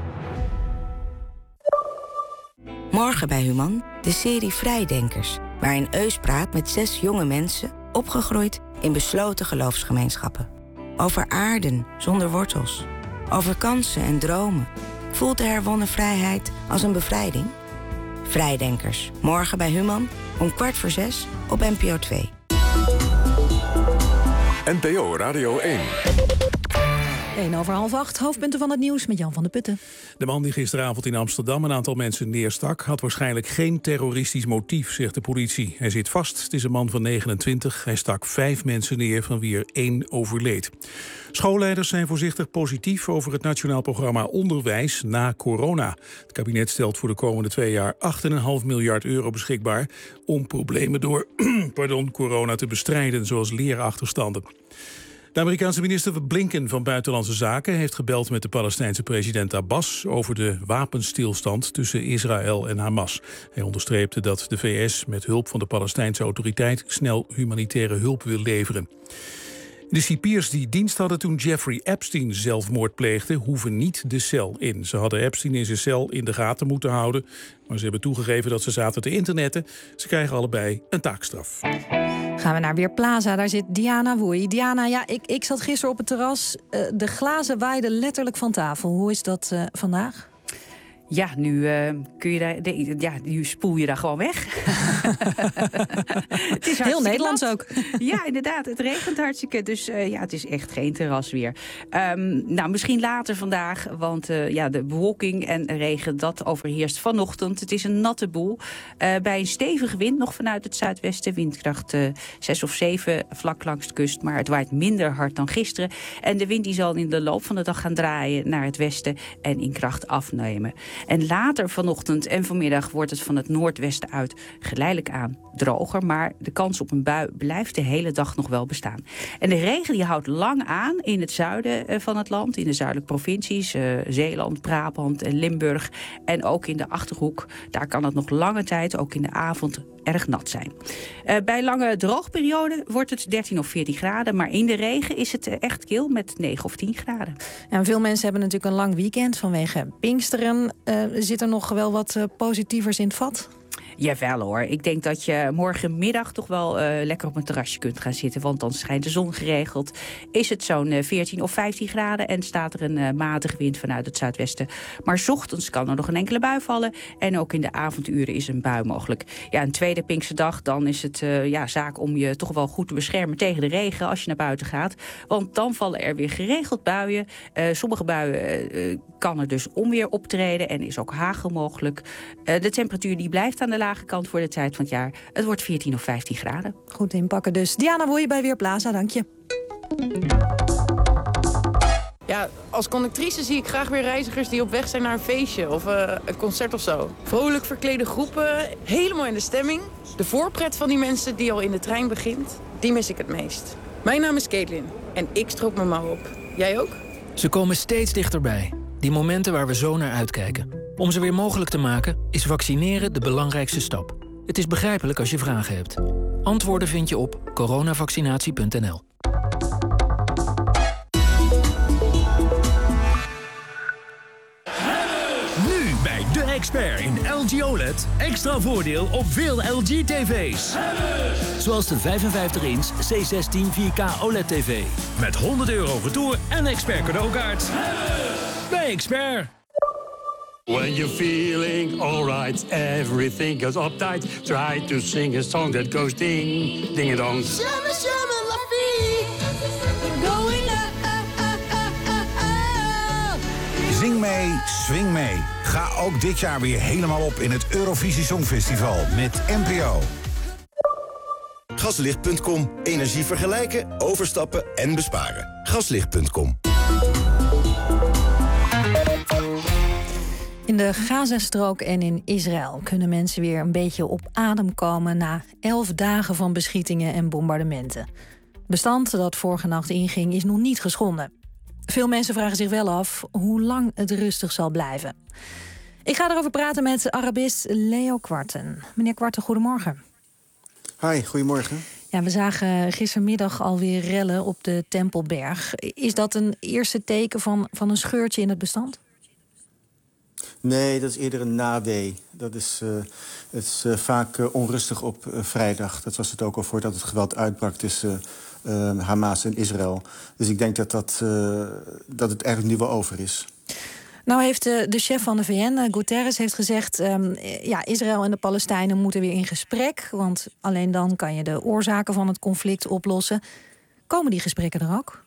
Morgen bij Human, de serie Vrijdenkers, waarin Eus praat met zes jonge mensen, opgegroeid in besloten geloofsgemeenschappen. Over aarden zonder wortels. Over kansen en dromen. Voelt de herwonnen vrijheid als een bevrijding? Vrijdenkers, morgen bij Human, om kwart voor zes op N P O twee. N P O Radio één. één over half acht, hoofdpunten van het nieuws met Jan van der Putten. De man die gisteravond in Amsterdam een aantal mensen neerstak had waarschijnlijk geen terroristisch motief, zegt de politie. Hij zit vast, het is een man van negenentwintig. Hij stak vijf mensen neer, van wie er één overleed. Schoolleiders zijn voorzichtig positief over het nationaal programma Onderwijs na corona. Het kabinet stelt voor de komende twee jaar acht komma vijf miljard euro beschikbaar om problemen door pardon, corona te bestrijden, zoals leerachterstanden. De Amerikaanse minister Blinken van Buitenlandse Zaken heeft gebeld met de Palestijnse president Abbas over de wapenstilstand tussen Israël en Hamas. Hij onderstreepte dat de V S met hulp van de Palestijnse autoriteit snel humanitaire hulp wil leveren. De cipiers die dienst hadden toen Jeffrey Epstein zelfmoord pleegde, hoeven niet de cel in. Ze hadden Epstein in zijn cel in de gaten moeten houden, maar ze hebben toegegeven dat ze zaten te internetten. Ze krijgen allebei een taakstraf. Gaan we naar Weerplaza, daar zit Diana Woei. Diana, ja, ik, ik zat gisteren op het terras. Uh, de glazen waaiden letterlijk van tafel. Hoe is dat uh, vandaag? Ja, nu uh, kun je daar, de, ja, nu spoel je daar gewoon weg. Het is heel Nederlands ook. Ja, inderdaad. Het regent hartstikke. Dus uh, ja, het is echt geen terras weer. Um, nou, misschien later vandaag. Want uh, ja, de bewolking en regen, dat overheerst vanochtend. Het is een natte boel. Uh, bij een stevige wind, nog vanuit het zuidwesten. Windkracht uh, zes of zeven, vlak langs de kust. Maar het waait minder hard dan gisteren. En de wind die zal in de loop van de dag gaan draaien naar het westen. En in kracht afnemen. En later vanochtend en vanmiddag wordt het van het noordwesten uit geleidelijk aan droger. Maar de kans op een bui blijft de hele dag nog wel bestaan. En de regen die houdt lang aan in het zuiden van het land. In de zuidelijke provincies, uh, Zeeland, Brabant en Limburg. En ook in de Achterhoek. Daar kan het nog lange tijd, ook in de avond, erg nat zijn. Uh, bij lange droogperioden wordt het dertien of veertien graden. Maar in de regen is het echt kil met negen of tien graden. En veel mensen hebben natuurlijk een lang weekend vanwege Pinksteren. Uh, zit er nog wel wat uh, positievers in het vat? Jawel hoor. Ik denk dat je morgenmiddag toch wel uh, lekker op een terrasje kunt gaan zitten. Want dan schijnt de zon geregeld. Is het zo'n uh, veertien of vijftien graden en staat er een uh, matige wind vanuit het zuidwesten. Maar 's ochtends kan er nog een enkele bui vallen. En ook in de avonduren is een bui mogelijk. Ja, een tweede Pinksterdag, dan is het uh, ja, zaak om je toch wel goed te beschermen tegen de regen als je naar buiten gaat. Want dan vallen er weer geregeld buien. Uh, sommige buien uh, kan er dus onweer optreden en is ook hagel mogelijk. Uh, de temperatuur die blijft aan de lage kant voor de tijd van het jaar. Het wordt veertien of vijftien graden. Goed inpakken dus. Diana Woei bij Weerplaza, dank je. Ja, als conductrice zie ik graag weer reizigers die op weg zijn naar een feestje of uh, een concert of zo. Vrolijk verklede groepen, helemaal in de stemming. De voorpret van die mensen die al in de trein begint, die mis ik het meest. Mijn naam is Caitlin en ik stroop me maar op. Jij ook? Ze komen steeds dichterbij. Die momenten waar we zo naar uitkijken. Om ze weer mogelijk te maken is vaccineren de belangrijkste stap. Het is begrijpelijk als je vragen hebt. Antwoorden vind je op coronavaccinatie punt n l. Nu bij De Expert in L G O L E D extra voordeel op veel L G-tv's. Zoals de vijfenvijftig inch C zestien vier K O L E D-tv. Met honderd euro retour en expert cadeaukaart. Bij Expert. When you're feeling alright, everything goes uptight. Try to sing a song that goes ding, ding a dong. Shimmy, shimmy, la vie. Going up, up, up, up, up, up. Zing mee, swing mee. Ga ook dit jaar weer helemaal op in het Eurovisie Songfestival met N P O. Gaslicht punt com. Energie vergelijken, overstappen en besparen. Gaslicht punt com. In de Gazastrook en in Israël kunnen mensen weer een beetje op adem komen na elf dagen van beschietingen en bombardementen. Het bestand dat vorige nacht inging is nog niet geschonden. Veel mensen vragen zich wel af hoe lang het rustig zal blijven. Ik ga erover praten met Arabist Leo Kwarten. Meneer Kwarten, goedemorgen. Hi, goedemorgen. Ja, we zagen gistermiddag alweer rellen op de Tempelberg. Is dat een eerste teken van, van een scheurtje in het bestand? Nee, dat is eerder een nawee. Dat is, uh, het is uh, vaak uh, onrustig op uh, vrijdag. Dat was het ook al voordat het geweld uitbrak tussen uh, uh, Hamas en Israël. Dus ik denk dat, dat, uh, dat het eigenlijk nu wel over is. Nou heeft de, de chef van de V N, uh, Guterres, heeft gezegd... Um, ja, Israël en de Palestijnen moeten weer in gesprek. Want alleen dan kan je de oorzaken van het conflict oplossen. Komen die gesprekken er ook?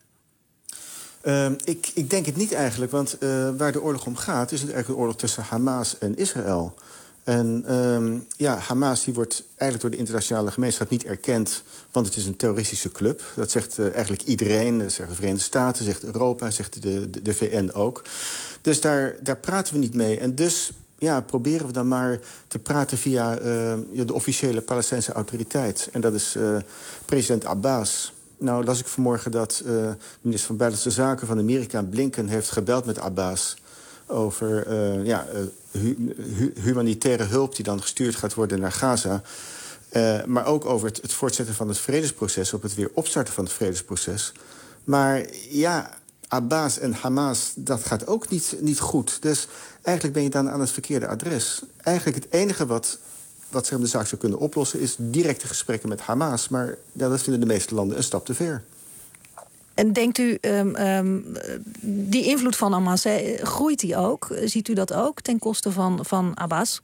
Uh, ik, ik denk het niet eigenlijk, want uh, waar de oorlog om gaat... is het eigenlijk een oorlog tussen Hamas en Israël. En um, ja, Hamas die wordt eigenlijk door de internationale gemeenschap niet erkend... want het is een terroristische club. Dat zegt uh, eigenlijk iedereen. Dat zegt de Verenigde Staten, zegt Europa, zegt de, de, de V N ook. Dus daar, daar praten we niet mee. En dus ja, proberen we dan maar te praten via uh, de officiële Palestijnse autoriteit. En dat is uh, president Abbas. Nou las ik vanmorgen dat uh, de minister van Buitenlandse Zaken van Amerika, Blinken, heeft gebeld met Abbas over uh, ja, uh, hu hu humanitaire hulp die dan gestuurd gaat worden naar Gaza. Uh, maar ook over het, het voortzetten van het vredesproces, op het weer opstarten van het vredesproces. Maar ja, Abbas en Hamas, dat gaat ook niet, niet goed. Dus eigenlijk ben je dan aan het verkeerde adres. Eigenlijk het enige wat... wat ze de zaak zou kunnen oplossen is directe gesprekken met Hamas. Maar ja, dat vinden de meeste landen een stap te ver. En denkt u, um, um, die invloed van Hamas, he, groeit die ook? Ziet u dat ook ten koste van, van Abbas?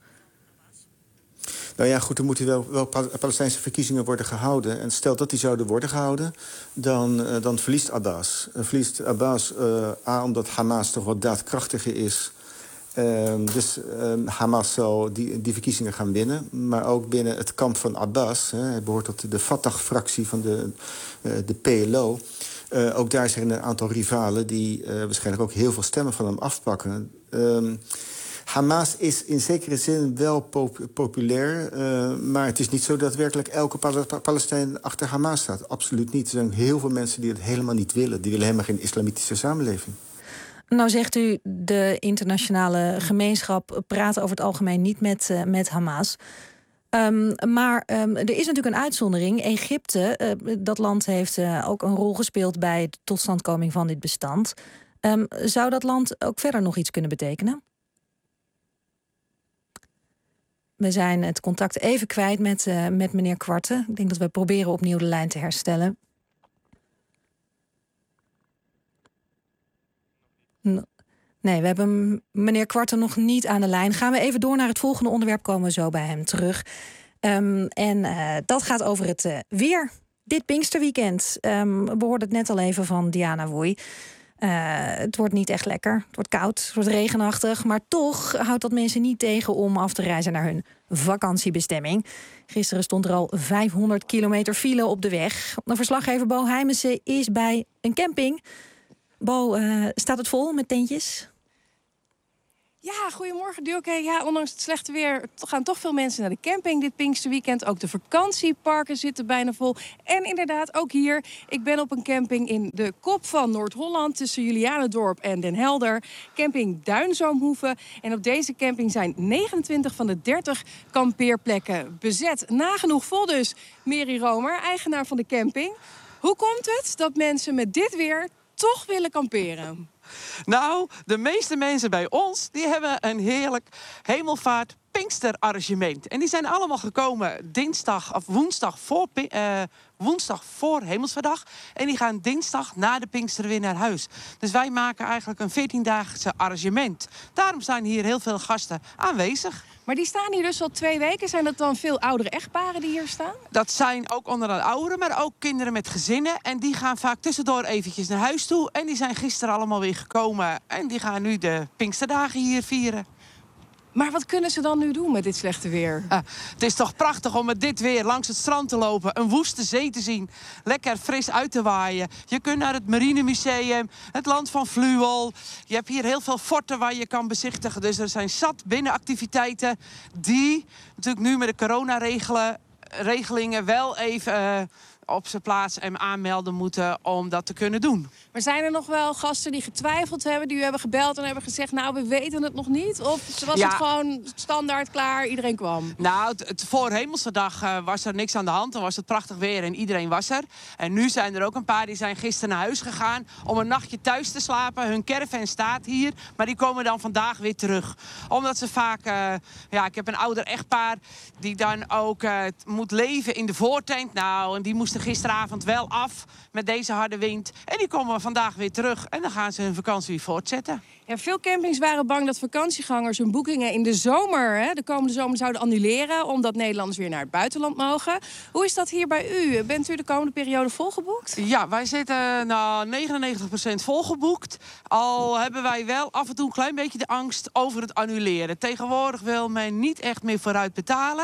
Nou ja, goed, er moeten wel, wel Palestijnse verkiezingen worden gehouden. En stel dat die zouden worden gehouden, dan, uh, dan verliest Abbas. Uh, verliest Abbas, uh, A, omdat Hamas toch wat daadkrachtiger is... Uh, dus uh, Hamas zal die, die verkiezingen gaan winnen. Maar ook binnen het kamp van Abbas... Hè, hij behoort tot de Fatah-fractie van de, uh, de P L O... Uh, ook daar zijn een aantal rivalen... die uh, waarschijnlijk ook heel veel stemmen van hem afpakken. Uh, Hamas is in zekere zin wel pop populair... Uh, maar het is niet zo dat werkelijk elke Pal Palestijn achter Hamas staat. Absoluut niet. Er zijn heel veel mensen die het helemaal niet willen. Die willen helemaal geen islamitische samenleving. Nou zegt u, de internationale gemeenschap praat over het algemeen niet met, uh, met Hamas. Um, maar um, er is natuurlijk een uitzondering. Egypte, uh, dat land heeft uh, ook een rol gespeeld bij de totstandkoming van dit bestand. Um, zou dat land ook verder nog iets kunnen betekenen? We zijn het contact even kwijt met, uh, met meneer Kwarten. Ik denk dat we proberen opnieuw de lijn te herstellen. Nee, we hebben meneer Kwarten nog niet aan de lijn. Gaan we even door naar het volgende onderwerp, komen we zo bij hem terug. Um, en uh, dat gaat over het uh, weer. Dit Pinksterweekend. Um, we hoorden het net al even van Diana Woei. Uh, het wordt niet echt lekker. Het wordt koud, het wordt regenachtig. Maar toch houdt dat mensen niet tegen om af te reizen naar hun vakantiebestemming. Gisteren stond er al vijfhonderd kilometer file op de weg. De verslaggever Bo Heimense is bij een camping. Bo, uh, staat het vol met tentjes? Ja, goedemorgen Dielke. Ja, ondanks het slechte weer gaan toch veel mensen naar de camping dit Pinksterweekend. Ook de vakantieparken zitten bijna vol. En inderdaad, ook hier. Ik ben op een camping in de kop van Noord-Holland tussen Julianendorp en Den Helder. Camping Duinzoomhoeve. En op deze camping zijn negenentwintig van de dertig kampeerplekken bezet. Nagenoeg vol dus. Mary Romer, eigenaar van de camping. Hoe komt het dat mensen met dit weer toch willen kamperen? Nou, de meeste mensen bij ons die hebben een heerlijk hemelvaart Pinksterarrangement. En die zijn allemaal gekomen dinsdag of woensdag voor, uh, woensdag voor Hemelsvaardag. En die gaan dinsdag na de Pinkster weer naar huis. Dus wij maken eigenlijk een veertiendaagse arrangement. Daarom zijn hier heel veel gasten aanwezig. Maar die staan hier dus al twee weken. Zijn dat dan veel oudere echtparen die hier staan? Dat zijn ook onder de ouderen, maar ook kinderen met gezinnen. En die gaan vaak tussendoor eventjes naar huis toe. En die zijn gisteren allemaal weer gekomen. En die gaan nu de Pinksterdagen hier vieren. Maar wat kunnen ze dan nu doen met dit slechte weer? Ah, het is toch prachtig om met dit weer langs het strand te lopen. Een woeste zee te zien. Lekker fris uit te waaien. Je kunt naar het Marinemuseum. Het Land van Fluwel. Je hebt hier heel veel forten waar je kan bezichtigen. Dus er zijn zat binnenactiviteiten die natuurlijk nu met de coronaregelingen wel even Uh, op zijn plaats en aanmelden moeten om dat te kunnen doen. Maar zijn er nog wel gasten die getwijfeld hebben, die u hebben gebeld en hebben gezegd, nou, we weten het nog niet? Of was ja. het gewoon standaard klaar, iedereen kwam? Nou, het, het voor Hemelsvaardag uh, was er niks aan de hand. Dan was het prachtig weer en iedereen was er. En nu zijn er ook een paar die zijn gisteren naar huis gegaan om een nachtje thuis te slapen. Hun caravan staat hier, maar die komen dan vandaag weer terug. Omdat ze vaak, uh, ja, ik heb een ouder echtpaar die dan ook uh, moet leven in de voortent. Nou, en die moesten gisteravond wel af met deze harde wind. En die komen vandaag weer terug. En dan gaan ze hun vakantie weer voortzetten. Ja, veel campings waren bang dat vakantiegangers hun boekingen in de zomer, hè, de komende zomer, zouden annuleren. Omdat Nederlanders weer naar het buitenland mogen. Hoe is dat hier bij u? Bent u de komende periode volgeboekt? Ja, wij zitten nou, negenennegentig procent volgeboekt. Al hebben wij wel af en toe een klein beetje de angst over het annuleren. Tegenwoordig wil men niet echt meer vooruit betalen.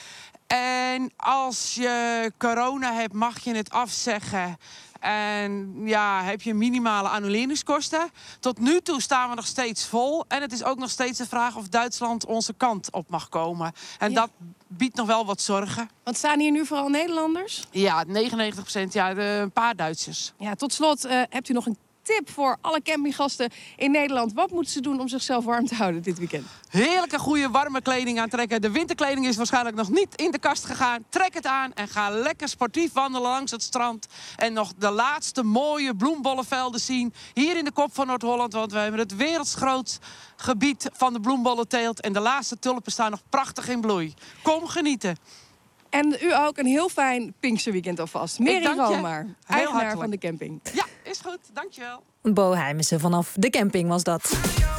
En als je corona hebt, mag je het afzeggen. En ja, heb je minimale annuleringskosten. Tot nu toe staan we nog steeds vol. En het is ook nog steeds de vraag of Duitsland onze kant op mag komen. En ja. dat biedt nog wel wat zorgen. Want staan hier nu vooral Nederlanders? Ja, negenennegentig procent. Ja, de, een paar Duitsers. Ja, tot slot, uh, hebt u nog een tip voor alle campinggasten in Nederland? Wat moeten ze doen om zichzelf warm te houden dit weekend? Heerlijke, goede, warme kleding aantrekken. De winterkleding is waarschijnlijk nog niet in de kast gegaan. Trek het aan en ga lekker sportief wandelen langs het strand. En nog de laatste mooie bloembollenvelden zien. Hier in de kop van Noord-Holland. Want we hebben het werelds grootst gebied van de bloembollenteelt. En de laatste tulpen staan nog prachtig in bloei. Kom genieten. En u ook een heel fijn Pinksterweekend alvast. Mary Romer, eigenaar hartelijk. van de camping. Ja, is goed. Dankjewel. Bo Heijmissen vanaf de camping was dat.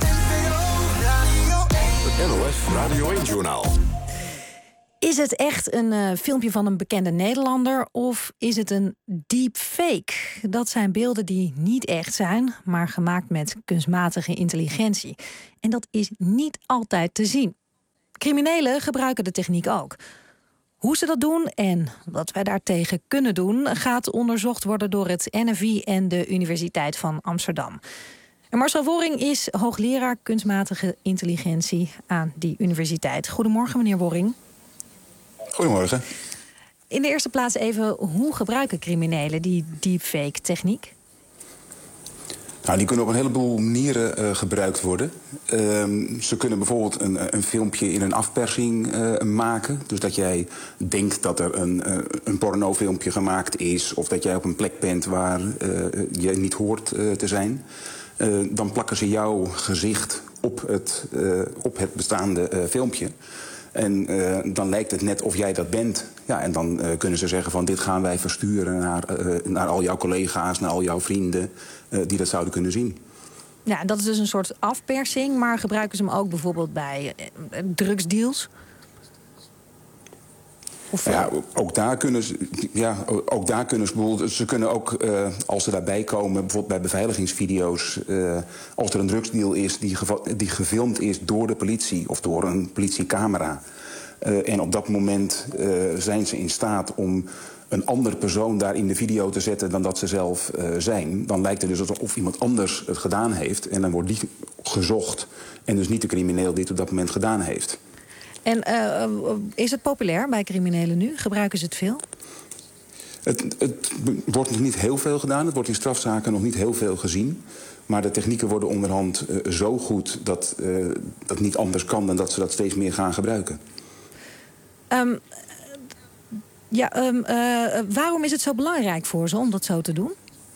Het N O S Radio één-journaal. Is het echt een uh, filmpje van een bekende Nederlander of is het een deepfake? Dat zijn beelden die niet echt zijn, maar gemaakt met kunstmatige intelligentie. En dat is niet altijd te zien. Criminelen gebruiken de techniek ook. Hoe ze dat doen en wat wij daartegen kunnen doen, gaat onderzocht worden door het N F I en de Universiteit van Amsterdam. En Marcel Worring is hoogleraar kunstmatige intelligentie aan die universiteit. Goedemorgen, meneer Worring. Goedemorgen. In de eerste plaats even, hoe gebruiken criminelen die deepfake-techniek? Nou, die kunnen op een heleboel manieren uh, gebruikt worden. Uh, ze kunnen bijvoorbeeld een, een filmpje in een afpersing uh, maken. Dus dat jij denkt dat er een, uh, een pornofilmpje gemaakt is, of dat jij op een plek bent waar uh, je niet hoort uh, te zijn. Uh, dan plakken ze jouw gezicht op het, uh, op het bestaande uh, filmpje. En uh, dan lijkt het net of jij dat bent. Ja, en dan uh, kunnen ze zeggen van dit gaan wij versturen naar, uh, naar al jouw collega's, naar al jouw vrienden uh, die dat zouden kunnen zien. Ja, dat is dus een soort afpersing, maar gebruiken ze hem ook bijvoorbeeld bij uh, drugsdeals? Of, ja, ook daar kunnen ze, ja, ook daar kunnen ze bijvoorbeeld, ze kunnen ook, uh, als ze daarbij komen, bijvoorbeeld bij beveiligingsvideo's, uh, als er een drugsdeal is die, geva- die gefilmd is door de politie of door een politiecamera. Uh, en op dat moment uh, zijn ze in staat om een andere persoon daar in de video te zetten dan dat ze zelf uh, zijn, dan lijkt het dus alsof iemand anders het gedaan heeft. En dan wordt die gezocht en dus niet de crimineel die het op dat moment gedaan heeft. En uh, is het populair bij criminelen nu? Gebruiken ze het veel? Het, het wordt nog niet heel veel gedaan. Het wordt in strafzaken nog niet heel veel gezien. Maar de technieken worden onderhand uh, zo goed dat uh, dat niet anders kan dan dat ze dat steeds meer gaan gebruiken. Um, ja, um, uh, waarom is het zo belangrijk voor ze om dat zo te doen?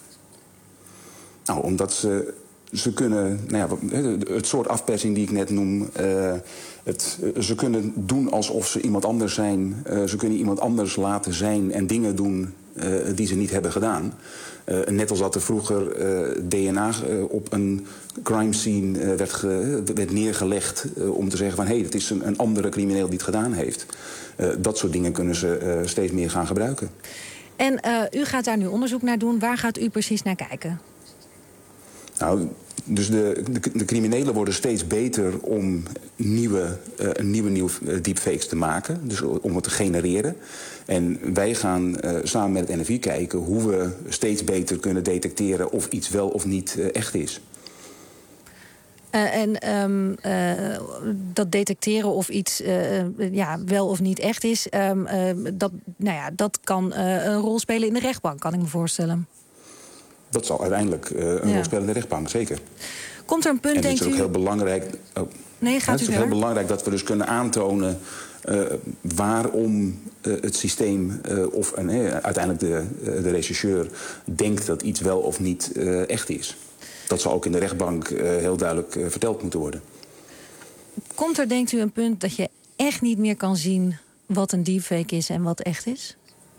Nou, omdat ze, ze kunnen, nou ja, het soort afpersing die ik net noem, uh, het, ze kunnen doen alsof ze iemand anders zijn. Uh, ze kunnen iemand anders laten zijn en dingen doen uh, die ze niet hebben gedaan. Uh, net als dat er vroeger uh, D N A uh, op een crime scene uh, werd, ge, werd neergelegd uh, om te zeggen van hé, hey, het is een, een andere crimineel die het gedaan heeft. Uh, dat soort dingen kunnen ze uh, steeds meer gaan gebruiken. En uh, u gaat daar nu onderzoek naar doen. Waar gaat u precies naar kijken? Nou, dus de, de, de criminelen worden steeds beter om nieuwe, uh, nieuwe, nieuwe deepfakes te maken. Dus om het te genereren. En wij gaan uh, samen met het N F I kijken hoe we steeds beter kunnen detecteren of iets wel of niet uh, echt is. Uh, en um, uh, dat detecteren of iets uh, ja, wel of niet echt is, um, uh, dat, nou ja, dat kan uh, een rol spelen in de rechtbank, kan ik me voorstellen. Dat zal uiteindelijk uh, een ja. rol spelen in de rechtbank, zeker. Komt er een punt, en denkt u... het is ook heel belangrijk. Oh, nee, gaat het is u ook heel belangrijk dat we dus kunnen aantonen uh, waarom uh, het systeem uh, of een, uh, uiteindelijk de, uh, de rechercheur denkt dat iets wel of niet uh, echt is. Dat zal ook in de rechtbank uh, heel duidelijk uh, verteld moeten worden. Komt er, denkt u, een punt dat je echt niet meer kan zien wat een deepfake is en wat echt is?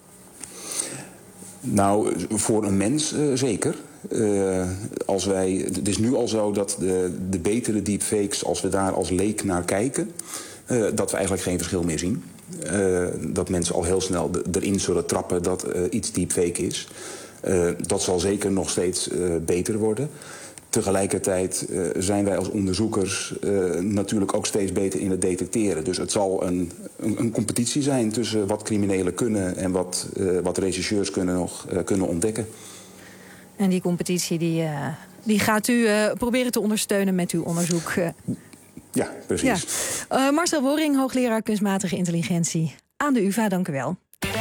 Nou, voor een mens uh, zeker. Uh, als wij, het is nu al zo dat de, de betere deepfakes, als we daar als leek naar kijken, uh, dat we eigenlijk geen verschil meer zien. Uh, dat mensen al heel snel de, erin zullen trappen dat uh, iets deepfake is. Uh, dat zal zeker nog steeds uh, beter worden. Tegelijkertijd uh, zijn wij als onderzoekers uh, natuurlijk ook steeds beter in het detecteren. Dus het zal een, een, een competitie zijn tussen wat criminelen kunnen en wat, uh, wat rechercheurs kunnen, nog, uh, kunnen ontdekken. En die competitie die, uh, die gaat u uh, proberen te ondersteunen met uw onderzoek. Uh. Ja, precies. Ja. Uh, Marcel Worring, hoogleraar kunstmatige intelligentie aan de U vA, dank u wel.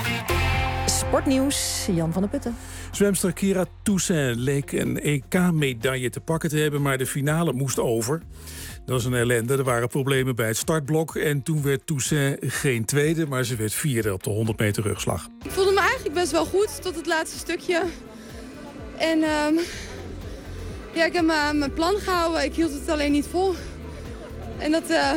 Sportnieuws, Jan van der Putten. Zwemster Kira Toussaint leek een E K-medaille te pakken te hebben, maar de finale moest over. Dat is een ellende. Er waren problemen bij het startblok en toen werd Toussaint geen tweede, maar ze werd vierde op de honderd meter rugslag. Ik voelde me eigenlijk best wel goed tot het laatste stukje. En um, ja, ik heb mijn plan gehouden. Ik hield het alleen niet vol. En dat, uh,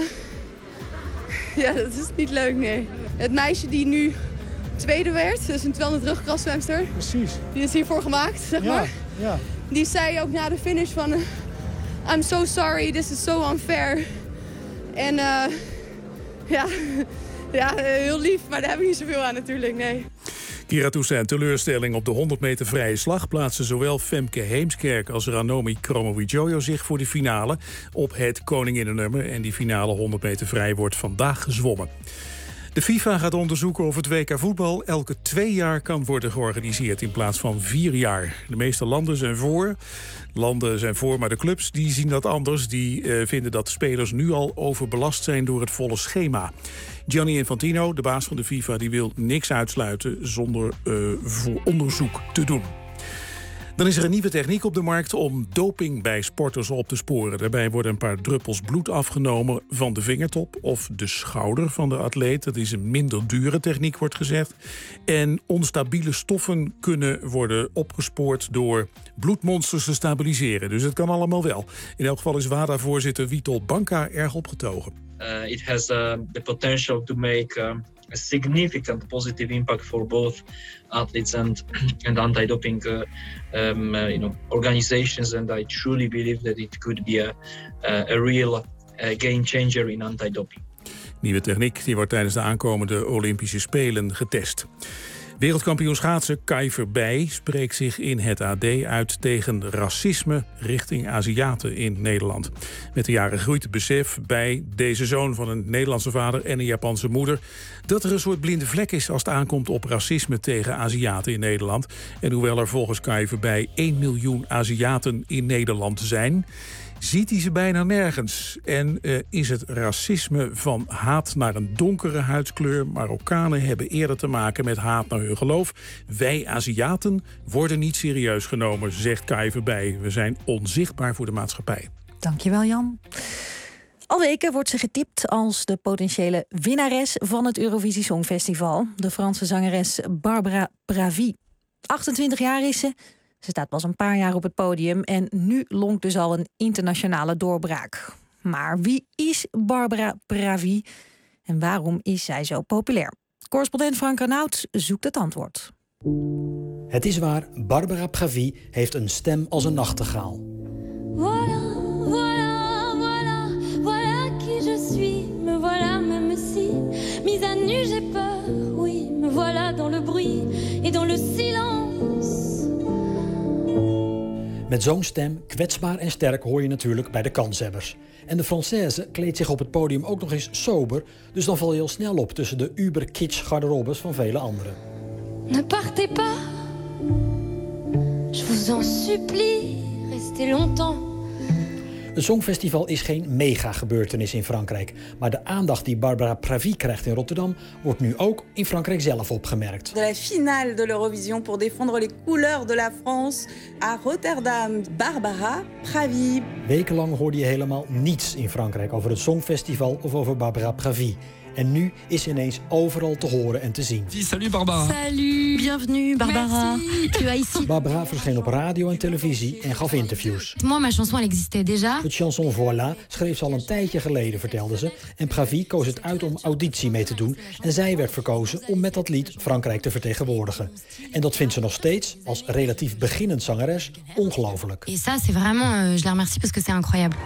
ja, dat is niet leuk, nee. Het meisje die nu tweede werd, dus een tweehonderd rugkraszwemster. Precies. Die is hiervoor gemaakt, zeg ja, maar. Ja. Die zei ook na de finish van, uh, I'm so sorry, this is so unfair. En uh, ja, ja, heel lief, maar daar heb ik niet zoveel aan natuurlijk, nee. Kira Toussaint, teleurstelling op de honderd meter vrije slag, plaatsen zowel Femke Heemskerk als Ranomi Kromowidjojo zich voor de finale op het koninginnennummer. En die finale honderd meter vrij wordt vandaag gezwommen. De FIFA gaat onderzoeken of het W K voetbal elke twee jaar kan worden georganiseerd in plaats van vier jaar. De meeste landen zijn voor. Landen zijn voor, maar de clubs die zien dat anders. Die uh, vinden dat de spelers nu al overbelast zijn door het volle schema. Gianni Infantino, de baas van de FIFA, die wil niks uitsluiten zonder uh, voor onderzoek te doen. Dan is er een nieuwe techniek op de markt om doping bij sporters op te sporen. Daarbij worden een paar druppels bloed afgenomen van de vingertop of de schouder van de atleet. Dat is een minder dure techniek, wordt gezegd. En onstabiele stoffen kunnen worden opgespoord door bloedmonsters te stabiliseren. Dus het kan allemaal wel. In elk geval is WADA-voorzitter Witold Banka erg opgetogen. Uh, it has uh, the potential to make uh, a significant positive impact for both athletes and and anti-doping uh, um, uh, you know, organizations, and I truly believe that it could be a, uh, a real uh, game changer in anti-doping. Nieuwe techniek die wordt tijdens de aankomende Olympische Spelen getest. Wereldkampioen schaatsen Kai Verbij spreekt zich in het A D uit tegen racisme richting Aziaten in Nederland. Met de jaren groeit het besef bij deze zoon van een Nederlandse vader en een Japanse moeder dat er een soort blinde vlek is als het aankomt op racisme tegen Aziaten in Nederland. En hoewel er volgens Kai Verbij één miljoen Aziaten in Nederland zijn, ziet hij ze bijna nergens. En uh, is het racisme van haat naar een donkere huidskleur. Marokkanen hebben eerder te maken met haat naar hun geloof. Wij Aziaten worden niet serieus genomen, zegt Kai Verbij. We zijn onzichtbaar voor de maatschappij. Dankjewel, Jan. Al weken wordt ze getipt als de potentiële winnares van het Eurovisie Songfestival. De Franse zangeres Barbara Pravi. achtentwintig jaar is ze. Ze staat pas een paar jaar op het podium en nu lonkt dus al een internationale doorbraak. Maar wie is Barbara Pravi en waarom is zij zo populair? Correspondent Frank Renaud zoekt het antwoord. Het is waar, Barbara Pravi heeft een stem als een nachtegaal. Voilà, voilà, voilà, voilà qui je suis. Me voilà, même si, mise à nu j'ai peur. Oui, me voilà dans le bruit et dans le silence. Met zo'n stem, kwetsbaar en sterk, hoor je natuurlijk bij de kanshebbers. En de Française kleedt zich op het podium ook nog eens sober, dus dan val je al snel op tussen de uber-kitsch garderobes van vele anderen. Ne partez pas, je vous en supplie, restez longtemps. Het Songfestival is geen mega-gebeurtenis in Frankrijk, maar de aandacht die Barbara Pravi krijgt in Rotterdam wordt nu ook in Frankrijk zelf opgemerkt. De la finale de l'Eurovision pour défendre les couleurs de la France à Rotterdam. Barbara Pravi. Wekenlang hoorde je helemaal niets in Frankrijk over het Songfestival of over Barbara Pravi. En nu is ze ineens overal te horen en te zien. Salut Barbara. Salut, bienvenue Barbara. Tu as ici. Barbara verscheen op radio en televisie en gaf interviews. Moi, ma chanson, elle existait déjà. Het chanson Voilà schreef ze al een tijdje geleden, vertelde ze. En Pravi koos het uit om auditie mee te doen. En zij werd verkozen om met dat lied Frankrijk te vertegenwoordigen. En dat vindt ze nog steeds, als relatief beginnend zangeres, ongelooflijk. Et ça, c'est vraiment, euh, je la remercie parce que c'est incroyable.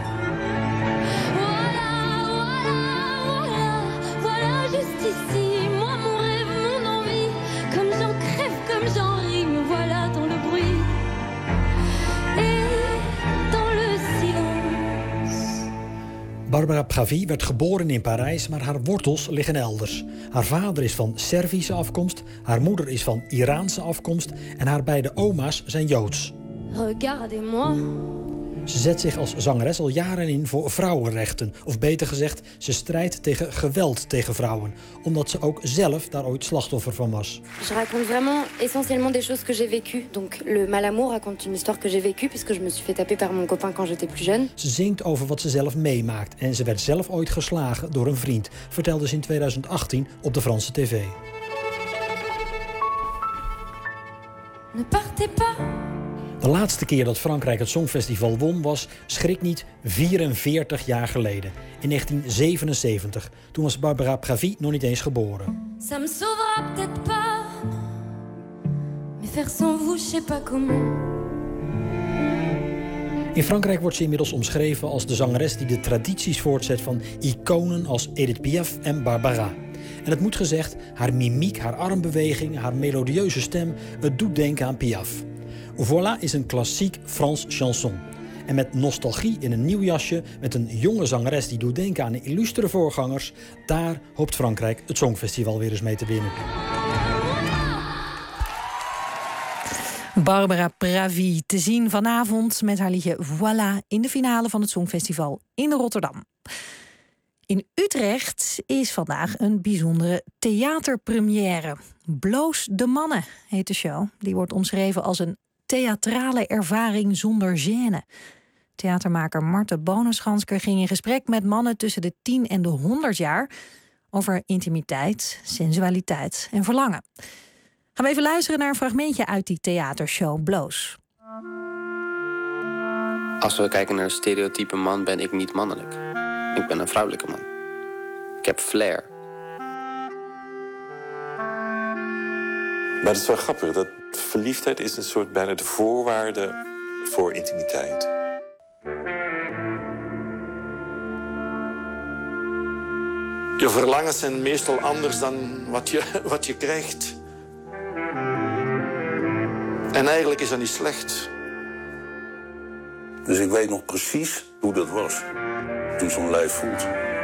Barbara Pravi werd geboren in Parijs, maar haar wortels liggen elders. Haar vader is van Servische afkomst, haar moeder is van Iraanse afkomst en haar beide oma's zijn Joods. Regardez-moi. Ze zet zich als zangeres al jaren in voor vrouwenrechten. Of beter gezegd, ze strijdt tegen geweld tegen vrouwen. Omdat ze ook zelf daar ooit slachtoffer van was. Je raconte vraiment essentiellement des choses que j'ai vécues. Donc le Malamour raconte une histoire que j'ai vécue puisque je me suis fait taper par mon copain quand j'étais plus jeune. Ze zingt over wat ze zelf meemaakt. En ze werd zelf ooit geslagen door een vriend. Vertelde ze in tweeduizend achttien op de Franse tv. Ne partez pas. De laatste keer dat Frankrijk het Songfestival won was, schrik niet, vierenveertig jaar geleden. In negentien zevenenzeventig. Toen was Barbara Pravi nog niet eens geboren. Ça me sauvera peut-être pas. Mais faire sans vous, je sais pas comment. In Frankrijk wordt ze inmiddels omschreven als de zangeres die de tradities voortzet van iconen als Edith Piaf en Barbara. En het moet gezegd, haar mimiek, haar armbeweging, haar melodieuze stem, het doet denken aan Piaf. Voilà is een klassiek Frans chanson. En met nostalgie in een nieuw jasje, met een jonge zangeres die doet denken aan de illustere voorgangers, daar hoopt Frankrijk het Songfestival weer eens mee te winnen. Barbara Pravi te zien vanavond met haar liedje Voilà in de finale van het Songfestival in Rotterdam. In Utrecht is vandaag een bijzondere theaterpremière. Bloos de mannen heet de show. Die wordt omschreven als een theatrale ervaring zonder gêne. Theatermaker Marten Bonenschansker ging in gesprek met mannen tussen de tien en de honderd jaar over intimiteit, sensualiteit en verlangen. Gaan we even luisteren naar een fragmentje uit die theatershow Bloos. Als we kijken naar een stereotype man, ben ik niet mannelijk. Ik ben een vrouwelijke man. Ik heb flair. Maar dat is wel grappig. Dat verliefdheid is een soort bijna de voorwaarde voor intimiteit. Je verlangens zijn meestal anders dan wat je, wat je krijgt. En eigenlijk is dat niet slecht. Dus ik weet nog precies hoe dat was. Toen zo'n lijf voelt.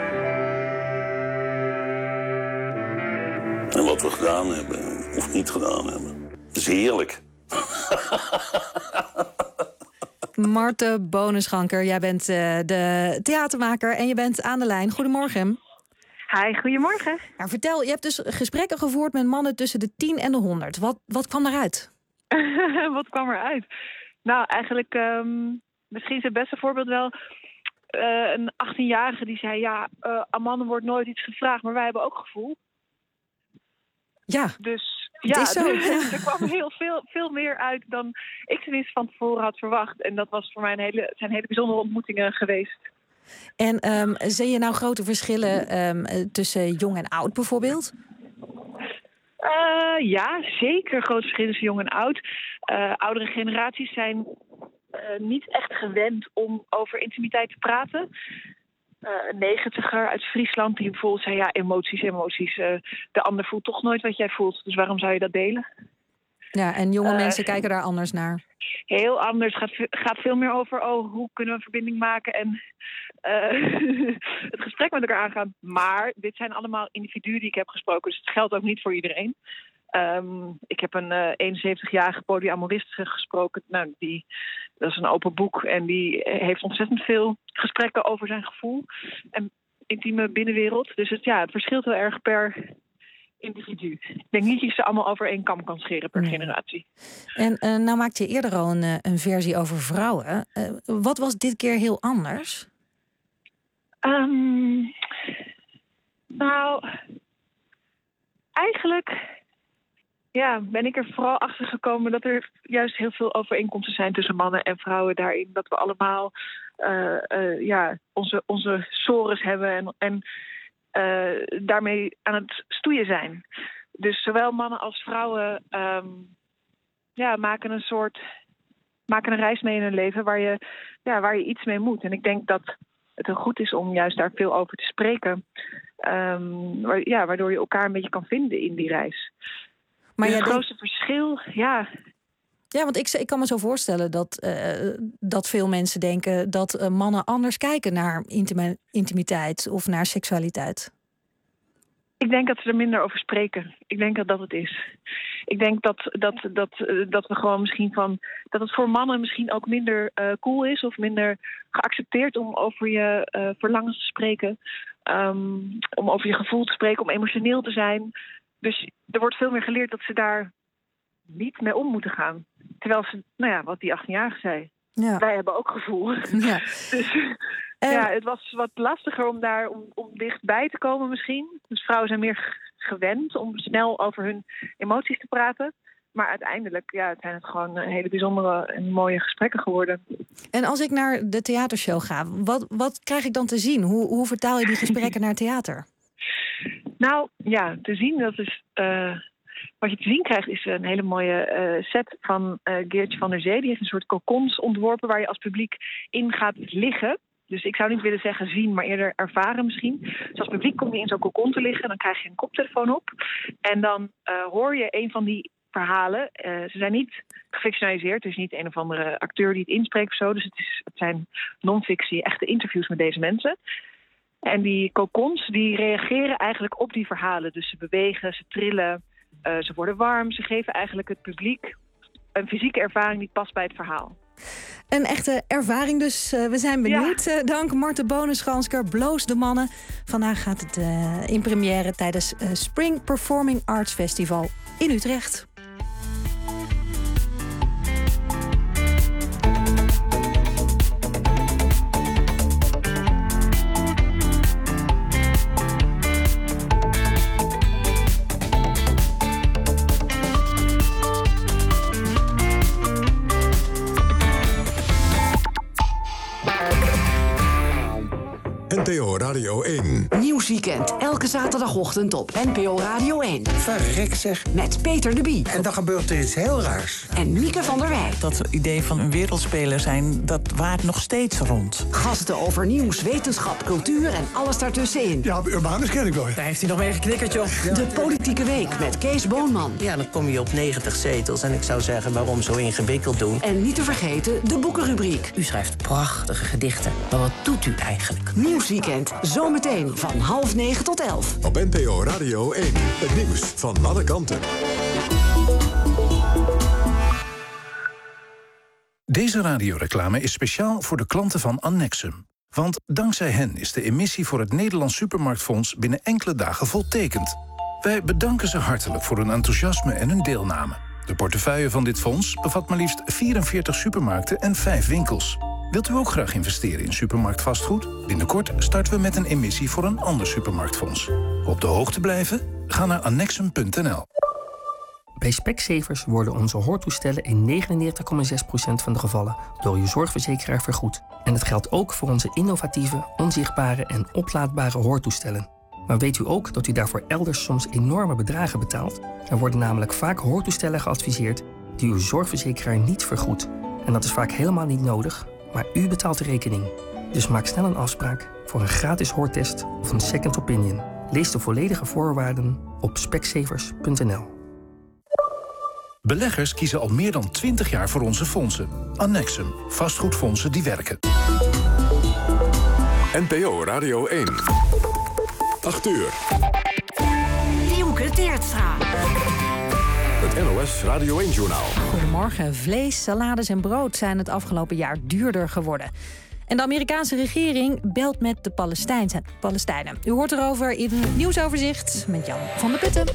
En wat we gedaan hebben, of niet gedaan hebben. Dat is heerlijk. Marten Bonenschanker, jij bent uh, de theatermaker en je bent aan de lijn. Goedemorgen. Hi, goedemorgen. Nou, vertel, je hebt dus gesprekken gevoerd met mannen tussen de tien en de honderd. Wat, wat kwam eruit? Wat kwam eruit? Nou, eigenlijk, um, misschien is het beste voorbeeld wel... Uh, een achttienjarige die zei... ja, uh, aan mannen wordt nooit iets gevraagd, maar wij hebben ook gevoel. Ja, dus het ja, is zo. Dus, er kwam heel veel, veel meer uit dan ik tenminste van tevoren had verwacht. En dat was voor mij een hele, het zijn hele bijzondere ontmoetingen geweest. En um, zie je nou grote verschillen um, tussen jong en oud bijvoorbeeld? Uh, ja, zeker grote verschillen tussen jong en oud. Uh, oudere generaties zijn uh, niet echt gewend om over intimiteit te praten. Uh, een negentiger uit Friesland die bijvoorbeeld zei... ja, emoties, emoties. Uh, de ander voelt toch nooit wat jij voelt. Dus waarom zou je dat delen? Ja, en jonge uh, mensen kijken daar anders naar. Heel anders. Het gaat, gaat veel meer over... oh, hoe kunnen we een verbinding maken... en uh, het gesprek met elkaar aangaan. Maar dit zijn allemaal individuen die ik heb gesproken. Dus het geldt ook niet voor iedereen. Um, ik heb een uh, eenenzeventigjarige polyamoriste gesproken. Nou, die, dat is een open boek. En die heeft ontzettend veel gesprekken over zijn gevoel. En intieme binnenwereld. Dus het, ja, het verschilt heel erg per individu. Ik denk niet dat je ze allemaal over één kam kan scheren per nee. generatie. En uh, nou maakte je eerder al een, een versie over vrouwen. Uh, wat was dit keer heel anders? Um, nou, eigenlijk... ja, ben ik er vooral achter gekomen dat er juist heel veel overeenkomsten zijn tussen mannen en vrouwen daarin. Dat we allemaal uh, uh, ja, onze, onze sores hebben en, en uh, daarmee aan het stoeien zijn. Dus zowel mannen als vrouwen um, ja, maken een soort maken een reis mee in hun leven waar je, ja, waar je iets mee moet. En ik denk dat het heel goed is om juist daar veel over te spreken. Um, waar, ja, waardoor je elkaar een beetje kan vinden in die reis. Maar het grootste denk... verschil, ja... Ja, want ik, ik kan me zo voorstellen dat, uh, dat veel mensen denken... dat uh, mannen anders kijken naar intime, intimiteit of naar seksualiteit. Ik denk dat ze er minder over spreken. Ik denk dat dat het is. Ik denk dat, dat, dat, uh, dat we gewoon misschien van... dat het voor mannen misschien ook minder uh, cool is... of minder geaccepteerd om over je uh, verlangens te spreken. Um, om over je gevoel te spreken, om emotioneel te zijn... Dus er wordt veel meer geleerd dat ze daar niet mee om moeten gaan. Terwijl ze, nou ja, wat die achttienjarige zei. Ja. Wij hebben ook gevoel. Ja. Dus uh, ja, het was wat lastiger om daar om, om dichtbij te komen misschien. Dus vrouwen zijn meer gewend om snel over hun emoties te praten. Maar uiteindelijk ja, het zijn het gewoon hele bijzondere en mooie gesprekken geworden. En als ik naar de theatershow ga, wat, wat krijg ik dan te zien? Hoe, hoe vertaal je die gesprekken naar theater? Nou, ja, te zien, dat is... Uh, wat je te zien krijgt is een hele mooie uh, set van uh, Geertje van der Zee. Die heeft een soort cocons ontworpen waar je als publiek in gaat liggen. Dus ik zou niet willen zeggen zien, maar eerder ervaren misschien. Dus als publiek kom je in zo'n cocon te liggen, dan krijg je een koptelefoon op. En dan uh, hoor je een van die verhalen. Uh, ze zijn niet gefictionaliseerd, het is niet een of andere acteur die het inspreekt of zo. Dus het, is, het zijn non-fictie, echte interviews met deze mensen. En die cocons die reageren eigenlijk op die verhalen. Dus ze bewegen, ze trillen, uh, ze worden warm. Ze geven eigenlijk het publiek een fysieke ervaring die past bij het verhaal. Een echte ervaring dus. Uh, we zijn benieuwd. Ja. Uh, dank Marten Bonenschanker, Bloos de Mannen. Vandaag gaat het uh, in première tijdens uh, Spring Performing Arts Festival in Utrecht. N T O Radio één. Nieuws Nieuwsweekend, elke zaterdagochtend op N P O Radio één. Verrek zeg. Met Peter de Bie. En dan gebeurt er iets heel raars. En Mieke van der Wij. Dat idee van een wereldspeler zijn, dat waart nog steeds rond. Gasten over nieuws, wetenschap, cultuur en alles daartussenin. Ja, Urbanus ken ik wel. Daar heeft hij nog mee geknikkerd, joh. Ja. De Politieke Week met Kees Boonman. Ja, dan kom je op negentig zetels. En ik zou zeggen, waarom zo ingewikkeld doen? En niet te vergeten de boekenrubriek. U schrijft prachtige gedichten. Maar wat doet u eigenlijk? Nieuwsweekend, zometeen van half negen tot elf. Op N P O Radio één. Het nieuws van alle kanten. Deze radioreclame is speciaal voor de klanten van Annexum. Want dankzij hen is de emissie voor het Nederlands Supermarktfonds binnen enkele dagen voltekend. Wij bedanken ze hartelijk voor hun enthousiasme en hun deelname. De portefeuille van dit fonds bevat maar liefst vierenveertig supermarkten en vijf winkels. Wilt u ook graag investeren in supermarktvastgoed? Binnenkort starten we met een emissie voor een ander supermarktfonds. Op de hoogte blijven? Ga naar annexum punt n l. Bij Specsavers worden onze hoortoestellen in negenennegentig komma zes procent van de gevallen door uw zorgverzekeraar vergoed. En dat geldt ook voor onze innovatieve, onzichtbare en oplaadbare hoortoestellen. Maar weet u ook dat u daarvoor elders soms enorme bedragen betaalt? Er worden namelijk vaak hoortoestellen geadviseerd die uw zorgverzekeraar niet vergoedt. En dat is vaak helemaal niet nodig, maar u betaalt de rekening. Dus maak snel een afspraak voor een gratis hoortest of een second opinion. Lees de volledige voorwaarden op specsavers punt n l. Beleggers kiezen al meer dan twintig jaar voor onze fondsen. Annexum, vastgoedfondsen die werken. N P O Radio één. acht uur. Diemke Teertstra. Het N O S Radio één-journaal. Goedemorgen. Vlees, salades en brood zijn het afgelopen jaar duurder geworden. En de Amerikaanse regering belt met de Palestijnen. U hoort erover in het nieuwsoverzicht met Jan van der Putten.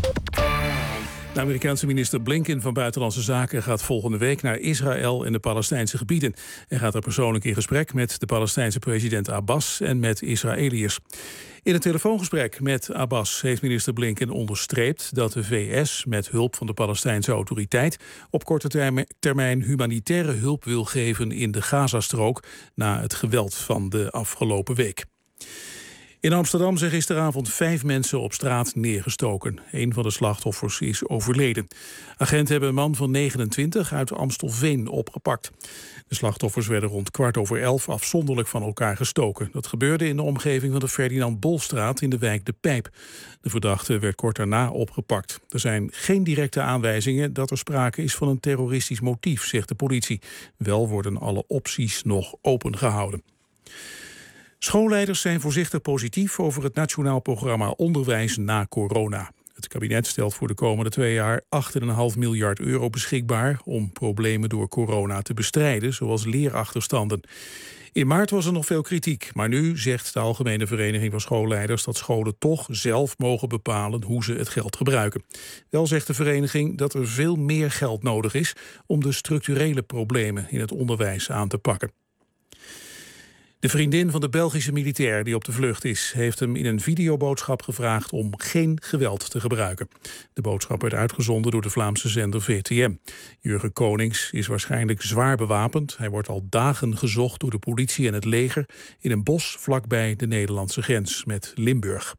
De Amerikaanse minister Blinken van Buitenlandse Zaken gaat volgende week naar Israël en de Palestijnse gebieden. Hij gaat er persoonlijk in gesprek met de Palestijnse president Abbas en met Israëliërs. In een telefoongesprek met Abbas heeft minister Blinken onderstreept dat de V S met hulp van de Palestijnse autoriteit op korte termijn humanitaire hulp wil geven in de Gazastrook na het geweld van de afgelopen week. In Amsterdam zijn gisteravond vijf mensen op straat neergestoken. Een van de slachtoffers is overleden. Agenten hebben een man van negenentwintig uit Amstelveen opgepakt. De slachtoffers werden rond kwart over elf afzonderlijk van elkaar gestoken. Dat gebeurde in de omgeving van de Ferdinand Bolstraat in de wijk De Pijp. De verdachte werd kort daarna opgepakt. Er zijn geen directe aanwijzingen dat er sprake is van een terroristisch motief, zegt de politie. Wel worden alle opties nog opengehouden. Schoolleiders zijn voorzichtig positief over het nationaal programma Onderwijs na corona. Het kabinet stelt voor de komende twee jaar acht komma vijf miljard euro beschikbaar om problemen door corona te bestrijden, zoals leerachterstanden. In maart was er nog veel kritiek, maar nu zegt de Algemene Vereniging van Schoolleiders dat scholen toch zelf mogen bepalen hoe ze het geld gebruiken. Wel zegt de vereniging dat er veel meer geld nodig is om de structurele problemen in het onderwijs aan te pakken. De vriendin van de Belgische militair die op de vlucht is, heeft hem in een videoboodschap gevraagd om geen geweld te gebruiken. De boodschap werd uitgezonden door de Vlaamse zender V T M. Jurgen Konings is waarschijnlijk zwaar bewapend. Hij wordt al dagen gezocht door de politie en het leger in een bos vlakbij de Nederlandse grens met Limburg.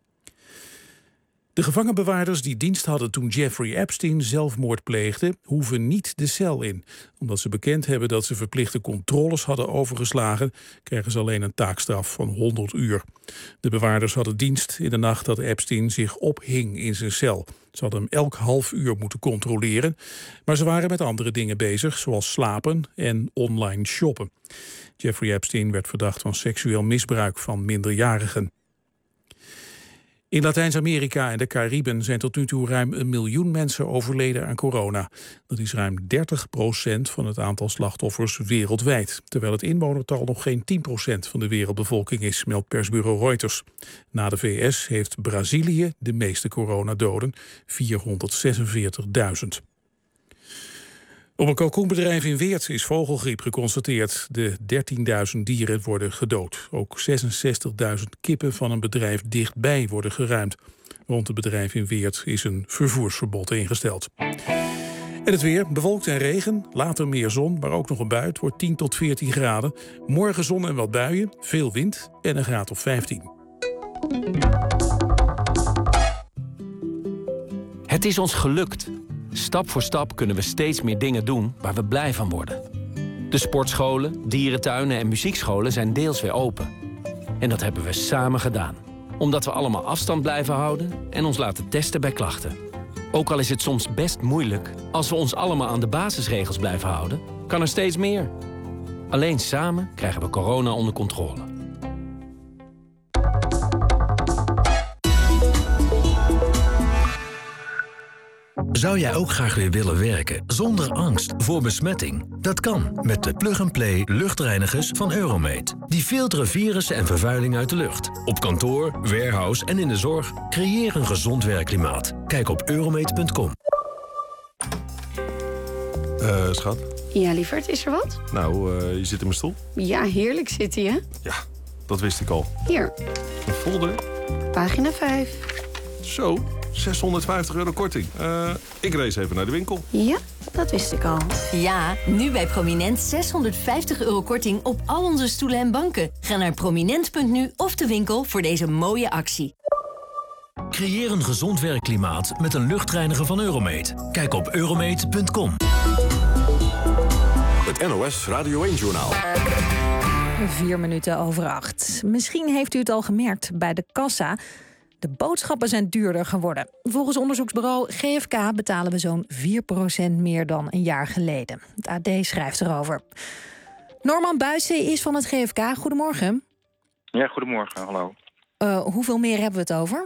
De gevangenbewaarders die dienst hadden toen Jeffrey Epstein zelfmoord pleegde, hoeven niet de cel in. Omdat ze bekend hebben dat ze verplichte controles hadden overgeslagen, krijgen ze alleen een taakstraf van honderd uur. De bewaarders hadden dienst in de nacht dat Epstein zich ophing in zijn cel. Ze hadden hem elk half uur moeten controleren, maar ze waren met andere dingen bezig, zoals slapen en online shoppen. Jeffrey Epstein werd verdacht van seksueel misbruik van minderjarigen. In Latijns-Amerika en de Cariben zijn tot nu toe ruim een miljoen mensen overleden aan corona. Dat is ruim dertig procent van het aantal slachtoffers wereldwijd. Terwijl het inwonertal nog geen tien procent van de wereldbevolking is, meldt persbureau Reuters. Na de V S heeft Brazilië de meeste coronadoden, vierhonderdzesenveertigduizend. Op een kalkoenbedrijf in Weert is vogelgriep geconstateerd. De dertienduizend dieren worden gedood. Ook zesenzestigduizend kippen van een bedrijf dichtbij worden geruimd. Rond het bedrijf in Weert is een vervoersverbod ingesteld. En het weer, bewolkt en regen, later meer zon, maar ook nog een bui. Het wordt tien tot veertien graden. Morgen zon en wat buien, veel wind en een graad of vijftien. Het is ons gelukt. Stap voor stap kunnen we steeds meer dingen doen waar we blij van worden. De sportscholen, dierentuinen en muziekscholen zijn deels weer open. En dat hebben we samen gedaan. Omdat we allemaal afstand blijven houden en ons laten testen bij klachten. Ook al is het soms best moeilijk, als we ons allemaal aan de basisregels blijven houden, kan er steeds meer. Alleen samen krijgen we corona onder controle. Zou jij ook graag weer willen werken zonder angst voor besmetting? Dat kan met de plug-and-play luchtreinigers van Euromate. Die filteren virussen en vervuiling uit de lucht. Op kantoor, warehouse en in de zorg. Creëer een gezond werkklimaat. Kijk op euromate punt com. Uh, schat? Ja, lieverd, is er wat? Nou, uh, je zit in mijn stoel. Ja, heerlijk zit hij, hè? Ja, dat wist ik al. Hier. Een folder. Pagina vijf. Zo, zeshonderdvijftig euro korting. Uh, ik race even naar de winkel. Ja, dat wist ik al. Ja, nu bij Prominent zeshonderdvijftig euro korting op al onze stoelen en banken. Ga naar prominent punt nu of de winkel voor deze mooie actie. Creëer een gezond werkklimaat met een luchtreiniger van Euromate. Kijk op euromate punt com. Het N O S Radio één-journaal. Vier minuten over acht. Misschien heeft u het al gemerkt bij de kassa. De boodschappen zijn duurder geworden. Volgens onderzoeksbureau G F K betalen we zo'n vier procent meer dan een jaar geleden. Het A D schrijft erover. Norman Buijsen is van het G F K. Goedemorgen. Ja, goedemorgen. Hallo. Uh, hoeveel meer hebben we het over?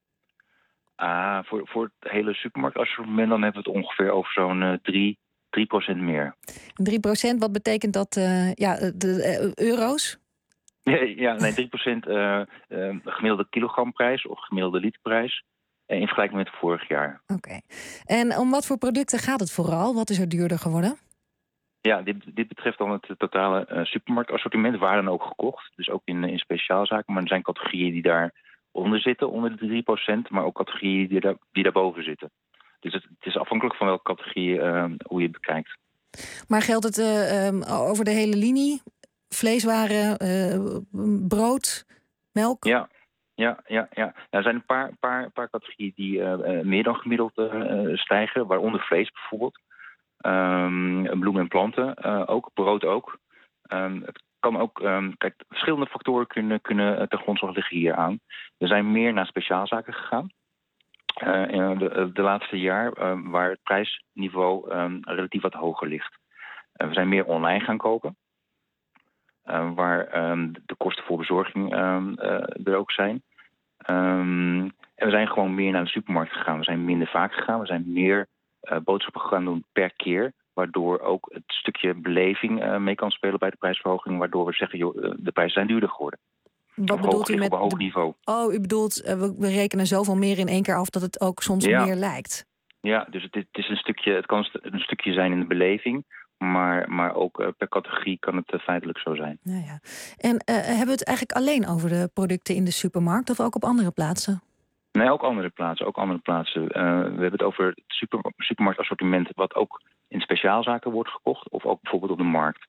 Uh, voor, voor het hele supermarktassortiment dan hebben we het ongeveer over zo'n uh, drie procent meer. drie procent, wat betekent dat? Uh, ja, de uh, euro's? Ja, ja, nee, drie procent uh, uh, gemiddelde kilogramprijs of gemiddelde literprijs uh, in vergelijking met vorig jaar. Oké. Okay. En om wat voor producten gaat het vooral? Wat is er duurder geworden? Ja, dit, dit betreft dan het totale uh, supermarktassortiment, waar dan ook gekocht. Dus ook in, in speciaalzaken, maar er zijn categorieën die daaronder zitten, onder de drie procent, maar ook categorieën die, daar, die daarboven zitten. Dus het, het is afhankelijk van welke categorie uh, hoe je het bekijkt. Maar geldt het uh, um, over de hele linie? Vleeswaren, uh, brood, melk? Ja, ja, ja, ja. Nou, er zijn een paar, paar, paar categorieën die uh, meer dan gemiddeld uh, stijgen, waaronder vlees bijvoorbeeld. Um, bloemen en planten uh, ook, brood ook. Um, het kan ook, um, kijk, verschillende factoren kunnen, kunnen ten grondslag liggen hier aan. We zijn meer naar speciaalzaken gegaan. Uh, de, de laatste jaar, uh, waar het prijsniveau um, relatief wat hoger ligt. Uh, we zijn meer online gaan kopen. Uh, waar um, de kosten voor bezorging um, uh, er ook zijn. Um, en we zijn gewoon meer naar de supermarkt gegaan. We zijn minder vaak gegaan. We zijn meer uh, boodschappen gaan doen per keer. Waardoor ook het stukje beleving uh, mee kan spelen bij de prijsverhoging. Waardoor we zeggen, joh, de prijzen zijn duurder geworden. Wat bedoelt u met... op een hoog niveau. Oh, u bedoelt, uh, we, we rekenen zoveel meer in één keer af dat het ook soms ja. meer lijkt. Ja, dus het, het, is een stukje, het kan een stukje zijn in de beleving. Maar, maar ook uh, per categorie kan het uh, feitelijk zo zijn. Nou ja. En uh, hebben we het eigenlijk alleen over de producten in de supermarkt of ook op andere plaatsen? Nee, ook andere plaatsen. Ook andere plaatsen. Uh, we hebben het over het super, supermarktassortiment wat ook in speciaalzaken wordt gekocht. Of ook bijvoorbeeld op de markt.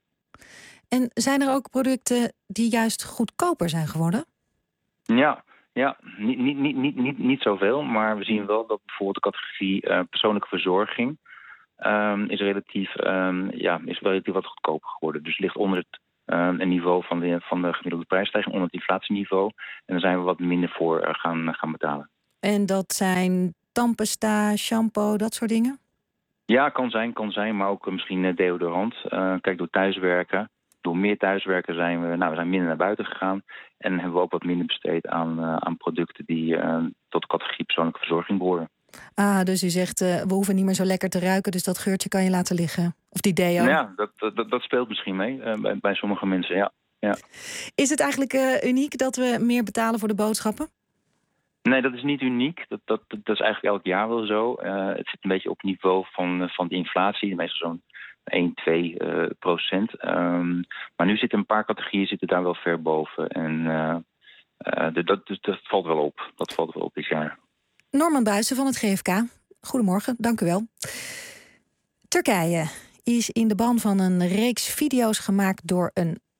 En zijn er ook producten die juist goedkoper zijn geworden? Ja, ja niet, niet, niet, niet, niet, niet zoveel. Maar we zien wel dat bijvoorbeeld de categorie uh, persoonlijke verzorging... Um, is, relatief, um, ja, is relatief wat goedkoper geworden. Dus ligt onder het um, niveau van de, van de gemiddelde prijsstijging, onder het inflatieniveau. En daar zijn we wat minder voor uh, gaan, gaan betalen. En dat zijn tandpasta, shampoo, dat soort dingen? Ja, kan zijn, kan zijn. Maar ook uh, misschien uh, deodorant. Uh, kijk, door thuiswerken, door meer thuiswerken zijn we, nou, we zijn minder naar buiten gegaan. En hebben we ook wat minder besteed aan, uh, aan producten die uh, tot de categorie persoonlijke verzorging behoren. Ah, dus u zegt, uh, we hoeven niet meer zo lekker te ruiken, dus dat geurtje kan je laten liggen. Of die deo. Ja, dat, dat, dat speelt misschien mee uh, bij, bij sommige mensen, ja. ja. Is het eigenlijk uh, uniek dat we meer betalen voor de boodschappen? Nee, dat is niet uniek. Dat, dat, dat is eigenlijk elk jaar wel zo. Uh, het zit een beetje op het niveau van, van de inflatie, meestal zo'n één, twee uh, procent. Um, maar nu zitten een paar categorieën zitten daar wel ver boven. En uh, uh, dat, dat, dat valt wel op. Dat valt wel op dit jaar. Norman Buijsen van het G F K. Goedemorgen, dank u wel. Turkije is in de ban van een reeks video's gemaakt door een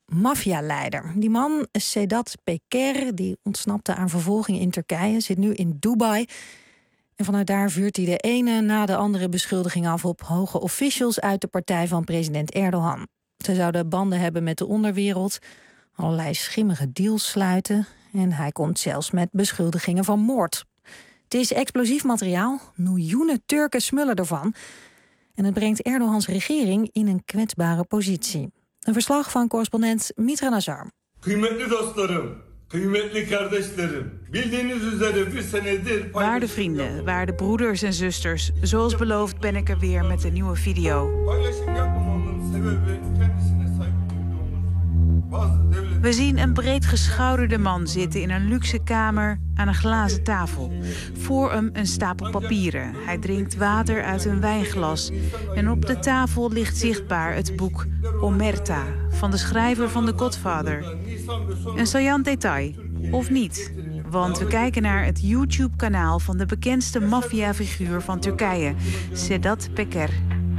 maffialeider. Die man, Sedat Peker, die ontsnapte aan vervolging in Turkije, zit nu in Dubai. En vanuit daar vuurt hij de ene na de andere beschuldiging af op hoge officials uit de partij van president Erdogan. Ze zouden banden hebben met de onderwereld, allerlei schimmige deals sluiten en hij komt zelfs met beschuldigingen van moord. Het is explosief materiaal, miljoenen Turken smullen ervan en het brengt Erdogans regering in een kwetsbare positie. Een verslag van correspondent Mitra Nazar. Kıymetli dostlarım, kıymetli kardeşlerim, bildiğiniz üzere bir senedir... Waarde vrienden, waarde broeders en zusters, zoals beloofd ben ik er weer met een nieuwe video. Paylaşım yapmamamın sebebi kendisine saygı duyduğumuz bazı devlet... We zien een breedgeschouderde man zitten in een luxe kamer aan een glazen tafel. Voor hem een stapel papieren. Hij drinkt water uit een wijnglas. En op de tafel ligt zichtbaar het boek Omerta van de schrijver van The Godfather. Een saillant detail, of niet? Want we kijken naar het YouTube-kanaal van de bekendste maffiafiguur van Turkije, Sedat Peker.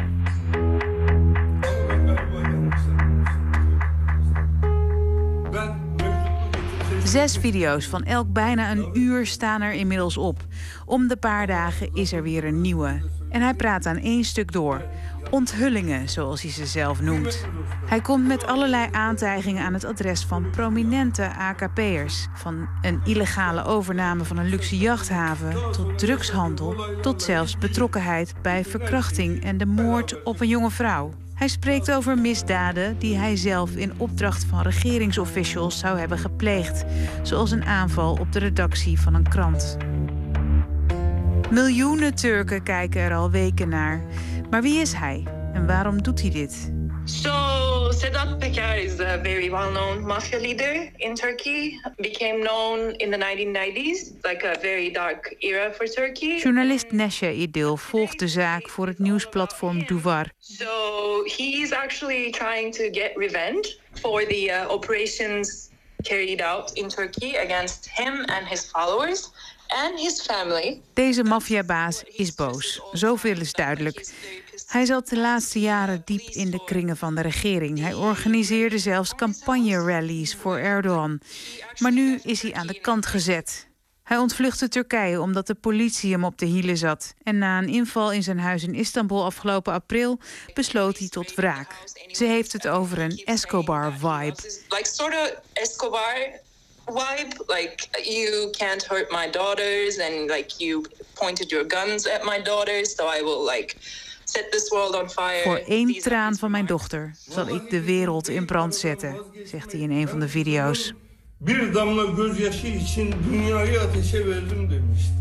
Zes video's van elk bijna een uur staan er inmiddels op. Om de paar dagen is er weer een nieuwe. En hij praat aan één stuk door. Onthullingen, zoals hij ze zelf noemt. Hij komt met allerlei aantijgingen aan het adres van prominente A K P'ers. Van een illegale overname van een luxe jachthaven tot drugshandel, tot zelfs betrokkenheid bij verkrachting en de moord op een jonge vrouw. Hij spreekt over misdaden die hij zelf in opdracht van regeringsofficials zou hebben gepleegd, zoals een aanval op de redactie van een krant. Miljoenen Turken kijken er al weken naar. Maar wie is hij en waarom doet hij dit? So, Sedat Peker is a very well-known mafia leader in Turkey. Became known in the nineteen nineties, like a very dark era for Turkey. Journalist Nesje Idil volgt de zaak voor het nieuwsplatform Duvar. So, he is actually trying to get revenge for the uh, operations carried out in Turkey against him and his followers and his family. Deze maffiabaas is boos. Zoveel is duidelijk. Hij zat de laatste jaren diep in de kringen van de regering. Hij organiseerde zelfs campagne-rallies voor Erdogan. Maar nu is hij aan de kant gezet. Hij ontvluchtte Turkije omdat de politie hem op de hielen zat. En na een inval in zijn huis in Istanbul afgelopen april besloot hij tot wraak. Ze heeft het over een Escobar-vibe. Like sort of Escobar vibe, like you can't hurt my daughters and like you pointed your guns at my daughters, so I will like set this world on fire. Voor één traan van mijn dochter zal ik de wereld in brand zetten, zegt hij in een van de video's. Bir damla gözyaşı için dünyayı ateşe verdim demişti.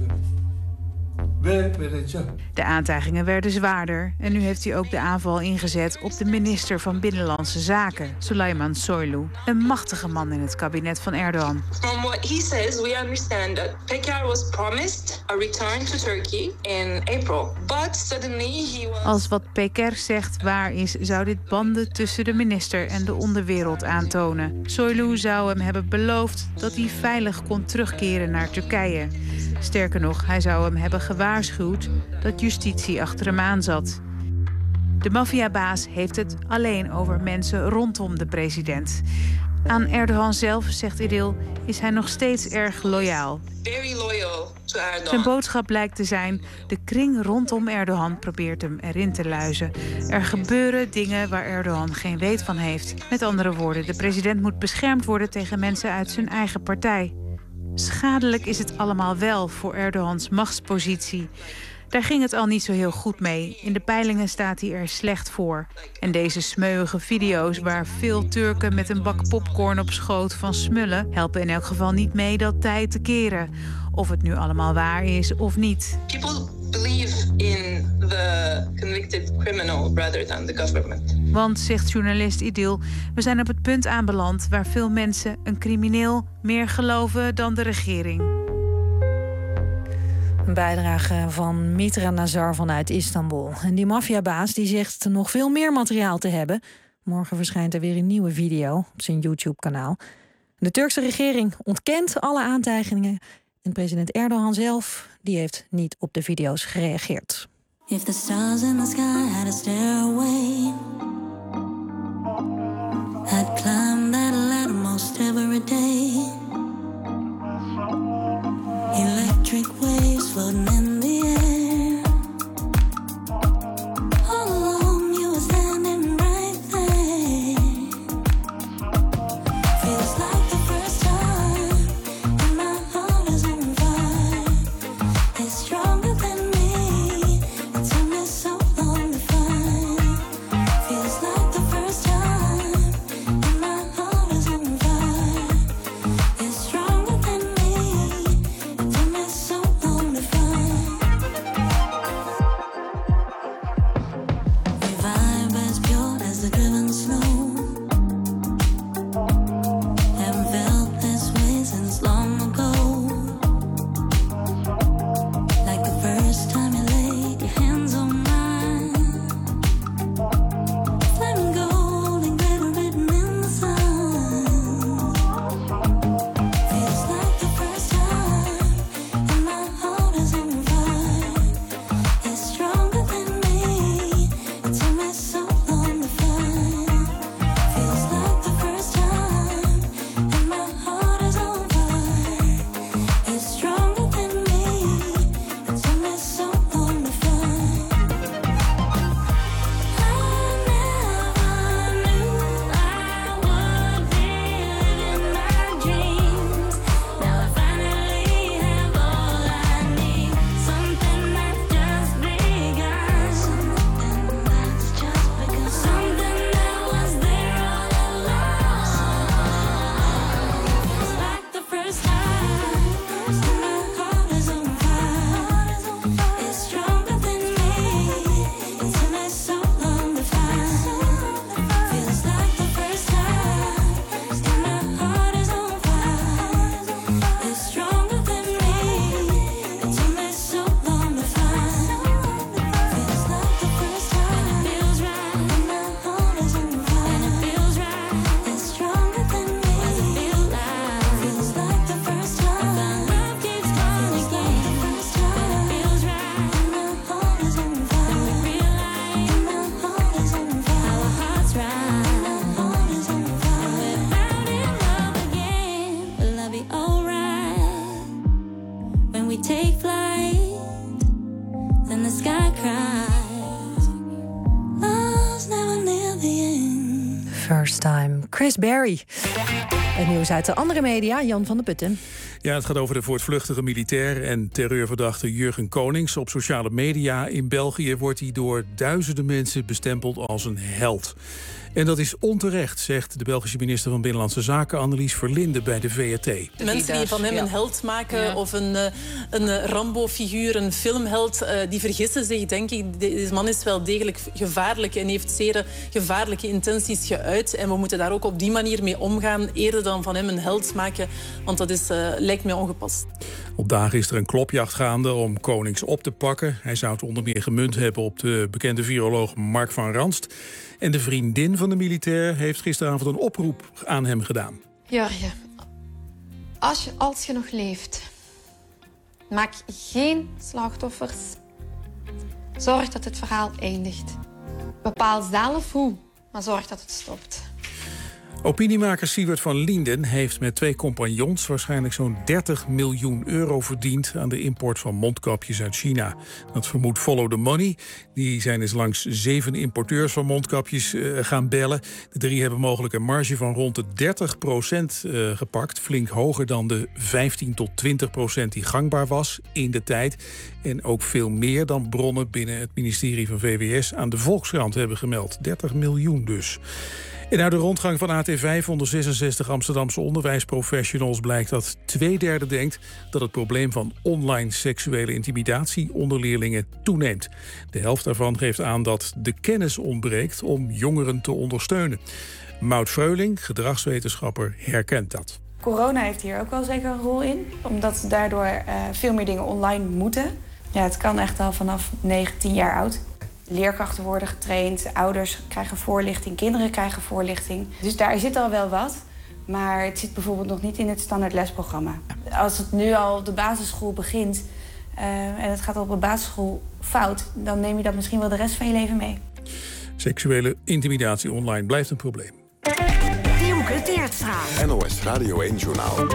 De aantijgingen werden zwaarder en nu heeft hij ook de aanval ingezet op de minister van Binnenlandse Zaken, Suleyman Soylu, een machtige man in het kabinet van Erdogan. From what he says, we understand that Peker was promised a return to Turkey in April, but suddenly he was... Als wat Peker zegt waar is, zou dit banden tussen de minister en de onderwereld aantonen. Soylu zou hem hebben beloofd dat hij veilig kon terugkeren naar Turkije. Sterker nog, hij zou hem hebben gewaarschuwd dat justitie achter hem aan zat. De maffiabaas heeft het alleen over mensen rondom de president. Aan Erdogan zelf, zegt Idil, is hij nog steeds erg loyaal. Very loyal to Erdogan. Zijn boodschap lijkt te zijn: de kring rondom Erdogan probeert hem erin te luizen. Er gebeuren dingen waar Erdogan geen weet van heeft. Met andere woorden, de president moet beschermd worden tegen mensen uit zijn eigen partij. Schadelijk is het allemaal wel voor Erdogans machtspositie. Daar ging het al niet zo heel goed mee. In de peilingen staat hij er slecht voor. En deze smeuïge video's waar veel Turken met een bak popcorn op schoot van smullen helpen in elk geval niet mee dat tij te keren. Of het nu allemaal waar is of niet. People believe in the convicted criminal rather than the government. Want, zegt journalist Idil, we zijn op het punt aanbeland waar veel mensen een crimineel meer geloven dan de regering. Een bijdrage van Mitra Nazar vanuit Istanbul. En die maffiabaas die zegt nog veel meer materiaal te hebben. Morgen verschijnt er weer een nieuwe video op zijn YouTube-kanaal. De Turkse regering ontkent alle aantijgingen. En president Erdogan zelf die heeft niet op de video's gereageerd. If the stars in the sky had a stairway, I'd climb that over a day. Electric waves floating in the air. All along you were standing right there. Feels like the first time, and my heart is on fire. It's stronger than me. It took me so long to find. Feels like the first time, and my heart is on fire. It's stronger than me. It took me so long to find. Your vibe as pure as the driven snow. Haven't felt this way since long ago. Like the first time you laid your hands on mine. Flaming gold and glitter written in the sun. Feels like the first time, and my heart is on fire. It's stronger than me. It took me so long to find. Feels like the first time, and my heart is on fire. It's stronger than me. It took me so long to find. I never knew I would be living my dreams. Now I finally have all I need. Something that's just begun. Something that's just begun. Something that was there all along. Feels like the first time, and my heart is on fire. It's stronger than me. It took me so long to find. Feels like the first time, and my heart is on fire. It's stronger than me. It took me so long to find. Feels like the first time, and it feels right. And my heart is on fire, and it feels right. It's stronger than me. Does it feel like? Feels like the first time. Love keeps calling again. The first time, and it feels right. And my heart is on fire. And we realize, and my heart is on fire. Our hearts rise. And my heart is on fire. And we're out in love again. Will I be alright when we take flight? Then the sky cries. Love's never near the end. First time. Chris Berry. Het nieuws uit de andere media, Jan van der Putten. Ja, het gaat over de voortvluchtige militair en terreurverdachte Jurgen Konings. Op sociale media in België wordt hij door duizenden mensen bestempeld als een held. En dat is onterecht, zegt de Belgische minister van Binnenlandse Zaken Annelies Verlinde bij de V R T. De mensen die van hem ja. een held maken ja. of een, een Rambo-figuur, een filmheld, die vergissen zich, denk ik. Deze man is wel degelijk gevaarlijk en heeft zeer gevaarlijke intenties geuit. En we moeten daar ook op die manier mee omgaan, eerder dan van hem een held maken, want dat is, uh, lijkt mij ongepast. Op dagen is er een klopjacht gaande om Konings op te pakken. Hij zou het onder meer gemunt hebben op de bekende viroloog Mark van Ranst. En de vriendin van de militair heeft gisteravond een oproep aan hem gedaan. Jurgen, als je, als je nog leeft, maak geen slachtoffers. Zorg dat het verhaal eindigt. Bepaal zelf hoe, maar zorg dat het stopt. Opiniemaker Siewert van Lienden heeft met twee compagnons waarschijnlijk zo'n dertig miljoen euro verdiend aan de import van mondkapjes uit China. Dat vermoedt Follow the Money. Die zijn eens langs zeven importeurs van mondkapjes uh, gaan bellen. De drie hebben mogelijk een marge van rond de dertig procent uh, gepakt. Flink hoger dan de vijftien tot twintig procent die gangbaar was in de tijd. En ook veel meer dan bronnen binnen het ministerie van V W S aan de Volkskrant hebben gemeld. dertig miljoen dus. En uit de rondgang van A T vijf onder zesenzestig Amsterdamse onderwijsprofessionals blijkt dat twee derde denkt dat het probleem van online seksuele intimidatie onder leerlingen toeneemt. De helft daarvan geeft aan dat de kennis ontbreekt om jongeren te ondersteunen. Maud Freuling, gedragswetenschapper, herkent dat. Corona heeft hier ook wel zeker een rol in, omdat daardoor uh, veel meer dingen online moeten. Ja, het kan echt al vanaf negen, tien jaar oud. Leerkrachten worden getraind, ouders krijgen voorlichting, kinderen krijgen voorlichting. Dus daar zit al wel wat, maar het zit bijvoorbeeld nog niet in het standaard lesprogramma. Als het nu al op de basisschool begint uh, en het gaat op een basisschool fout, dan neem je dat misschien wel de rest van je leven mee. Seksuele intimidatie online blijft een probleem. Diemke Teertstra. N O S Radio één-journaal.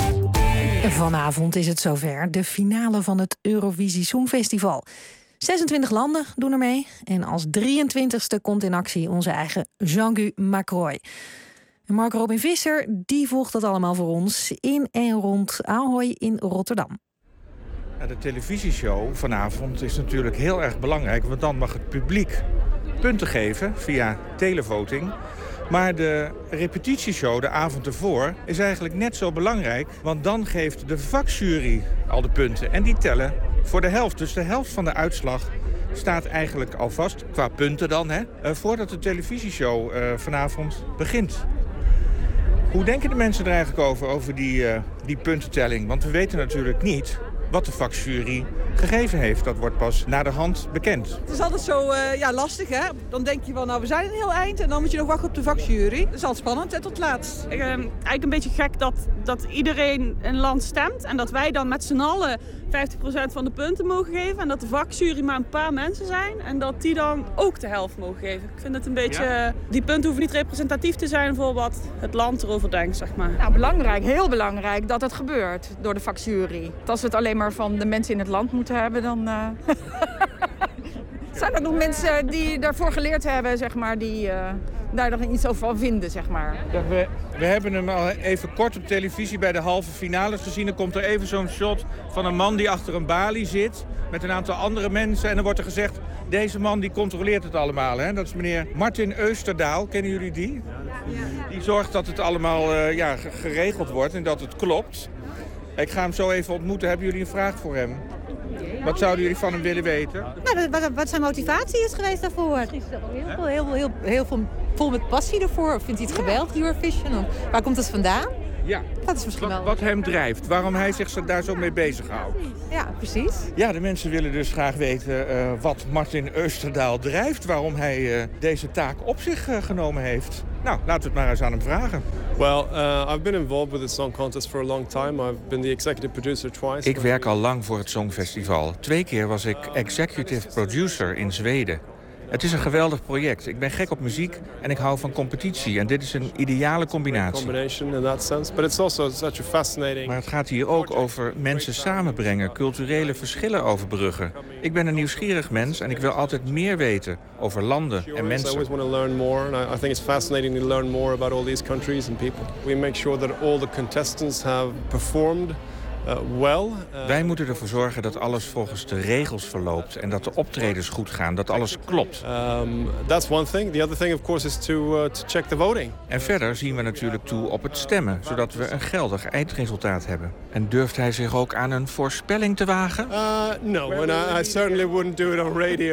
Vanavond is het zover, de finale van het Eurovisie Songfestival. zesentwintig landen doen er mee en als drieëntwintigste komt in actie onze eigen Jean-Guy Macroy. En Mark Robin Visser die volgt dat allemaal voor ons in en rond Ahoy in Rotterdam. De televisieshow vanavond is natuurlijk heel erg belangrijk, want dan mag het publiek punten geven via televoting. Maar de repetitieshow de avond ervoor is eigenlijk net zo belangrijk, want dan geeft de vakjury al de punten en die tellen voor de helft. Dus de helft van de uitslag staat eigenlijk al vast, qua punten dan, hè, voordat de televisieshow uh, vanavond begint. Hoe denken de mensen er eigenlijk over, over die, uh, die puntentelling? Want we weten natuurlijk niet wat de vakjury gegeven heeft. Dat wordt pas naderhand bekend. Het is altijd zo uh, ja, lastig, hè? Dan denk je van, nou, we zijn een heel eind en dan moet je nog wachten op de vakjury. Dat is altijd spannend, hè, tot laatst. Uh, eigenlijk een beetje gek dat, dat iedereen een land stemt en dat wij dan met z'n allen vijftig procent van de punten mogen geven en dat de vakjury maar een paar mensen zijn en dat die dan ook de helft mogen geven. Ik vind het een beetje... Ja. Die punten hoeven niet representatief te zijn voor wat het land erover denkt, zeg maar. Nou, belangrijk, heel belangrijk dat het gebeurt door de vakjury. Als we het alleen maar van de mensen in het land moeten hebben, dan... Uh... zijn er nog mensen die daarvoor geleerd hebben, zeg maar, die uh, daar nog iets over van vinden, zeg maar. Ja, we, we hebben hem al even kort op televisie bij de halve finales gezien. Dan komt er even zo'n shot van een man die achter een balie zit met een aantal andere mensen. En dan wordt er gezegd, deze man die controleert het allemaal. Hè? Dat is meneer Martin Österdaal. Kennen jullie die? Die zorgt dat het allemaal uh, ja, geregeld wordt en dat het klopt. Ik ga hem zo even ontmoeten. Hebben jullie een vraag voor hem? Wat zouden jullie van hem willen weten? Nou, wat, wat zijn motivatie is geweest daarvoor? Is dat heel, heel, heel, heel, heel veel vol met passie ervoor. Vindt hij het geweldig, Eurovision? Waar komt het vandaan? Ja. Dat is misschien wel... Wat hem drijft, waarom hij zich daar zo mee bezighoudt. Ja, precies. Ja, de mensen willen dus graag weten uh, wat Martin Österdaal drijft. Waarom hij uh, deze taak op zich uh, genomen heeft. Nou, laten we het maar eens aan hem vragen. Well, uh, I've been involved with the song contest for a long time. I've been the executive producer twice. Ik werk al lang voor het Songfestival. Twee keer was ik executive producer in Zweden. Het is een geweldig project. Ik ben gek op muziek en ik hou van competitie. En dit is een ideale combinatie. Maar het gaat hier ook over mensen samenbrengen, culturele verschillen overbruggen. Ik ben een nieuwsgierig mens en ik wil altijd meer weten over landen en mensen. Uh, well, uh... Wij moeten ervoor zorgen dat alles volgens de regels verloopt en dat de optredens goed gaan, dat alles klopt. Um, that's one thing. The other thing, of course, is to, uh, to check the voting. En verder zien we natuurlijk toe op het stemmen, zodat we een geldig eindresultaat hebben. En durft hij zich ook aan een voorspelling te wagen? Uh, no, and I, I certainly wouldn't do it on radio.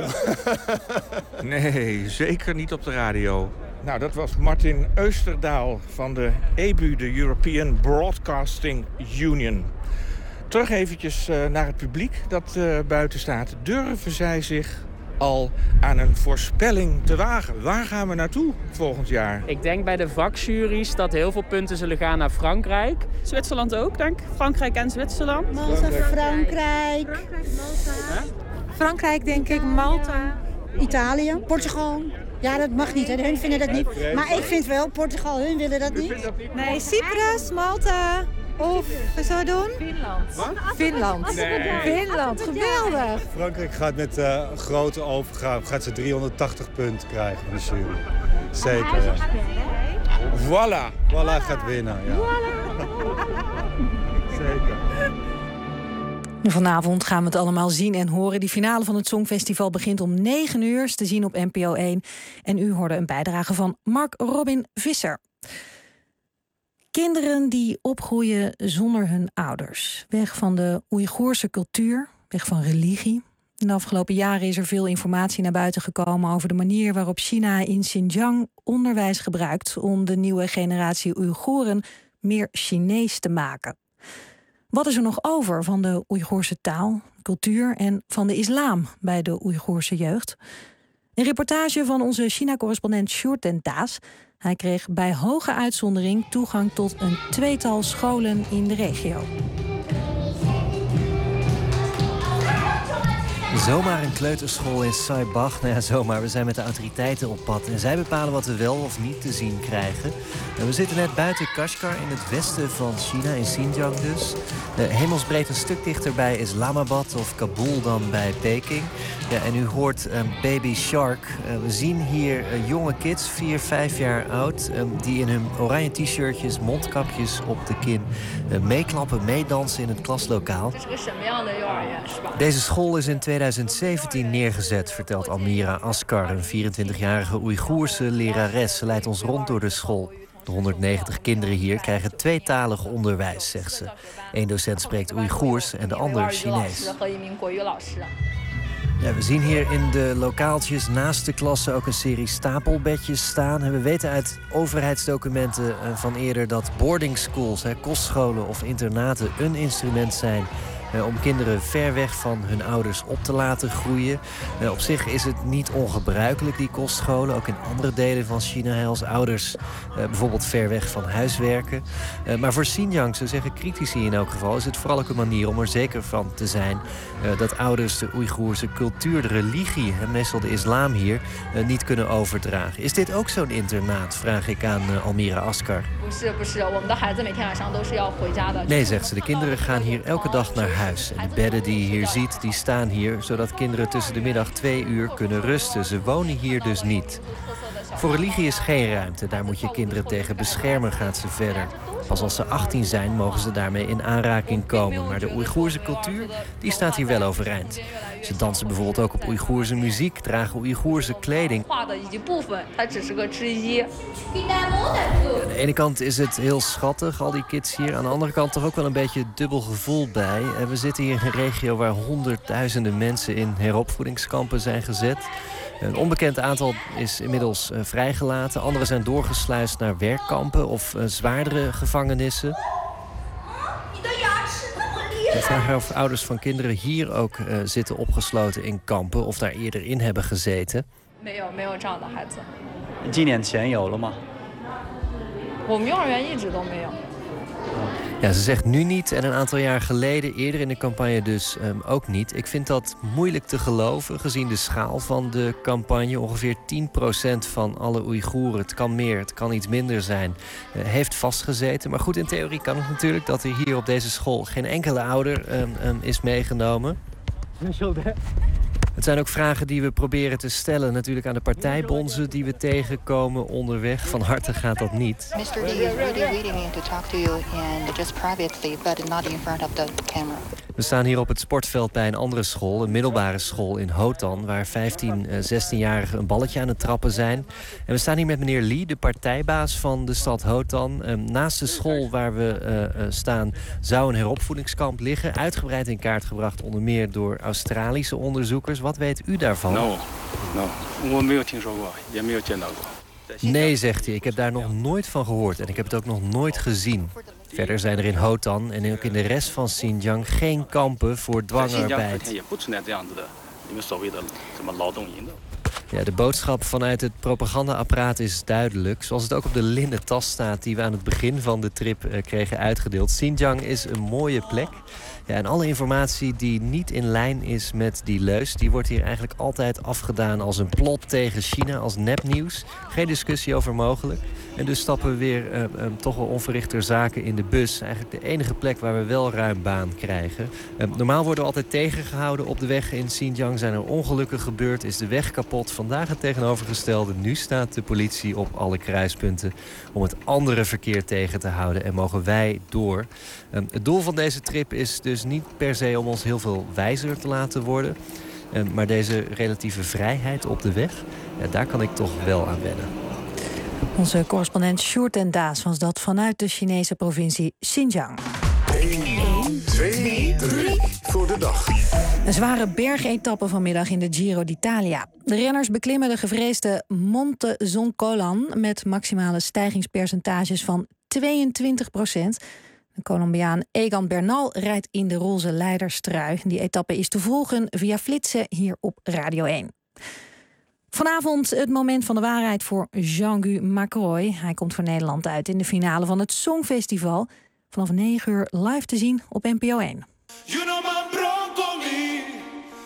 Nee, zeker niet op de radio. Nou, dat was Martin Österdaal van de E B U, de European Broadcasting Union. Terug eventjes uh, naar het publiek dat uh, buiten staat. Durven zij zich al aan een voorspelling te wagen? Waar gaan we naartoe volgend jaar? Ik denk bij de vakjuries dat heel veel punten zullen gaan naar Frankrijk. Zwitserland ook, denk ik. Frankrijk en Zwitserland. Malta, Frankrijk. Frankrijk, Malta. Frankrijk, denk ik. Malta. Italië. Portugal. Ja, dat mag niet, hè. Hun vinden dat niet. Maar ik vind wel, Portugal, hun willen dat niet. Nee, Cyprus, Malta. Of, wat zou je doen? Finland. Wat? Finland. Nee. Finland, geweldig. Frankrijk gaat met uh, grote overgave gaat ze driehonderdtachtig punten krijgen van de jury. Zeker, ja. Voilà. Voilà gaat winnen, ja. Zeker. Vanavond gaan we het allemaal zien en horen. Die finale van het Songfestival begint om negen uur te zien op N P O één. En u hoorde een bijdrage van Mark Robin Visser. Kinderen die opgroeien zonder hun ouders. Weg van de Oeigoerse cultuur, weg van religie. In de afgelopen jaren is er veel informatie naar buiten gekomen over de manier waarop China in Xinjiang onderwijs gebruikt om de nieuwe generatie Oeigoeren meer Chinees te maken. Wat is er nog over van de Oeigoerse taal, cultuur en van de islam bij de Oeigoerse jeugd? Een reportage van onze China-correspondent Sjoerd den Daas. Hij kreeg bij hoge uitzondering toegang tot een tweetal scholen in de regio. Zomaar een kleuterschool in Saibach. Nou ja, zomaar. We zijn met de autoriteiten op pad. En zij bepalen wat we wel of niet te zien krijgen. En we zitten net buiten Kashgar in het westen van China, in Xinjiang dus. De hemelsbreed een stuk dichterbij is Islamabad of Kabul dan bij Peking. Ja, en u hoort um, Baby Shark. Uh, we zien hier uh, jonge kids, vier, vijf jaar oud... Um, die in hun oranje t-shirtjes, mondkapjes op de kin... Uh, meeklappen, meedansen in het klaslokaal. Deze school is in tweeduizend zeventien neergezet, vertelt Almira Askar... een vierentwintigjarige Oeigoerse lerares. Ze leidt ons rond door de school. De honderdnegentig kinderen hier krijgen tweetalig onderwijs, zegt ze. Eén docent spreekt Oeigoers en de ander Chinees. Ja, we zien hier in de lokaaltjes naast de klassen ook een serie stapelbedjes staan. En we weten uit overheidsdocumenten van eerder dat boarding schools, hè, kostscholen of internaten, een instrument zijn om kinderen ver weg van hun ouders op te laten groeien. Uh, op zich is het niet ongebruikelijk, die kostscholen. Ook in andere delen van China als ouders uh, bijvoorbeeld ver weg van huis werken. Uh, maar voor Xinjiang, zo zeggen critici in elk geval, is het vooral ook een manier om er zeker van te zijn uh, dat ouders de Oeigoerse cultuur, de religie en meestal de islam hier uh, niet kunnen overdragen. Is dit ook zo'n internaat? Vraag ik aan uh, Almira Askar. Nee, zegt ze. De kinderen gaan hier elke dag naar huis. En de bedden die je hier ziet, die staan hier... zodat kinderen tussen de middag twee uur kunnen rusten. Ze wonen hier dus niet. Voor religie is geen ruimte. Daar moet je kinderen tegen beschermen, gaat ze verder. Pas als ze achttien zijn, mogen ze daarmee in aanraking komen. Maar de Oeigoerse cultuur, die staat hier wel overeind. Ze dansen bijvoorbeeld ook op Oeigoerse muziek, dragen Oeigoerse kleding. Aan de ene kant is het heel schattig, al die kids hier. Aan de andere kant toch ook wel een beetje dubbel gevoel bij. En we zitten hier in een regio waar honderdduizenden mensen in heropvoedingskampen zijn gezet. Een onbekend aantal is inmiddels uh, vrijgelaten. Anderen zijn doorgesluist naar werkkampen of uh, zwaardere gevangenissen. Ik vraag me of ouders van kinderen hier ook uh, zitten opgesloten in kampen... of daar eerder in hebben gezeten. Ja, ze zegt nu niet en een aantal jaar geleden, eerder in de campagne dus um, ook niet. Ik vind dat moeilijk te geloven, gezien de schaal van de campagne. Ongeveer tien procent van alle Oeigoeren, het kan meer, het kan iets minder zijn, uh, heeft vastgezeten. Maar goed, in theorie kan het natuurlijk dat er hier op deze school geen enkele ouder um, um, is meegenomen. Het zijn ook vragen die we proberen te stellen natuurlijk aan de partijbonzen die we tegenkomen onderweg. Van harte gaat dat niet. mister Lee is really waiting me to talk to you and just privately, but not in front of the camera. We staan hier op het sportveld bij een andere school, een middelbare school in Hotan, waar vijftien, zestienjarigen een balletje aan het trappen zijn. En we staan hier met meneer Lee, de partijbaas van de stad Hotan. Um, naast de school waar we uh, uh, staan zou een heropvoedingskamp liggen, uitgebreid in kaart gebracht onder meer door Australische onderzoekers. Wat weet u daarvan? No, no. Nee, zegt hij. Ik heb daar nog nooit van gehoord en ik heb het ook nog nooit gezien. Verder zijn er in Hotan en ook in de rest van Xinjiang geen kampen voor dwangarbeid. Ja, de boodschap vanuit het propagandaapparaat is duidelijk. Zoals het ook op de linnen tas staat die we aan het begin van de trip uh, kregen uitgedeeld. Xinjiang is een mooie plek. Ja, en alle informatie die niet in lijn is met die leus, die wordt hier eigenlijk altijd afgedaan als een plot tegen China, als nepnieuws. Geen discussie over mogelijk. En dus stappen we weer uh, uh, toch wel onverrichter zaken in de bus. Eigenlijk de enige plek waar we wel ruim baan krijgen. Uh, normaal worden we altijd tegengehouden op de weg in Xinjiang. Zijn er ongelukken gebeurd? Is de weg kapot? Vandaag het tegenovergestelde. Nu staat de politie op alle kruispunten om het andere verkeer tegen te houden. En mogen wij door. Uh, het doel van deze trip is dus niet per se om ons heel veel wijzer te laten worden. Uh, maar deze relatieve vrijheid op de weg, ja, daar kan ik toch wel aan wennen. Onze correspondent Sjoerd en Daas was dat vanuit de Chinese provincie Xinjiang. één, twee, drie voor de dag. Een zware bergetappe vanmiddag in de Giro d'Italia. De renners beklimmen de gevreesde Monte Zoncolan met maximale stijgingspercentages van tweeëntwintig procent. De Colombiaan Egan Bernal rijdt in de roze leiderstrui. Die etappe is te volgen via Flitsen hier op Radio één. Vanavond het moment van de waarheid voor Jean-Guy Macroy. Hij komt voor Nederland uit in de finale van het Songfestival. Vanaf negen uur live te zien op N P O één. You know my bronco me,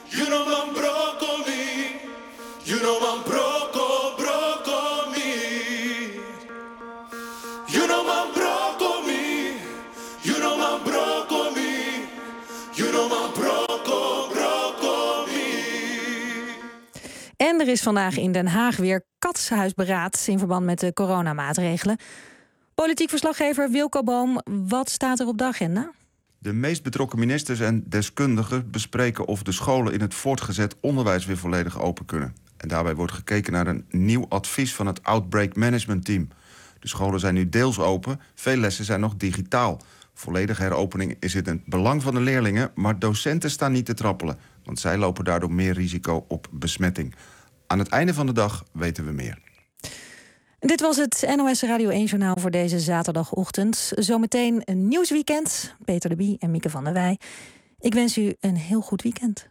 You know man broccoli. You know man broco, broco me. You know man broco me. You know man broco me. You know man broco, broco me. En er is vandaag in Den Haag weer katshuisberaad in verband met de coronamaatregelen. Politiek verslaggever Wilco Boom, wat staat er op de agenda? De meest betrokken ministers en deskundigen bespreken of de scholen in het voortgezet onderwijs weer volledig open kunnen. En daarbij wordt gekeken naar een nieuw advies van het Outbreak Management Team. De scholen zijn nu deels open, veel lessen zijn nog digitaal. Volledige heropening is in het belang van de leerlingen, maar docenten staan niet te trappelen, want zij lopen daardoor meer risico op besmetting. Aan het einde van de dag weten we meer. Dit was het N O S Radio één-journaal voor deze zaterdagochtend. Zometeen een nieuwsweekend. Peter de Bie en Mieke van der Wij. Ik wens u een heel goed weekend.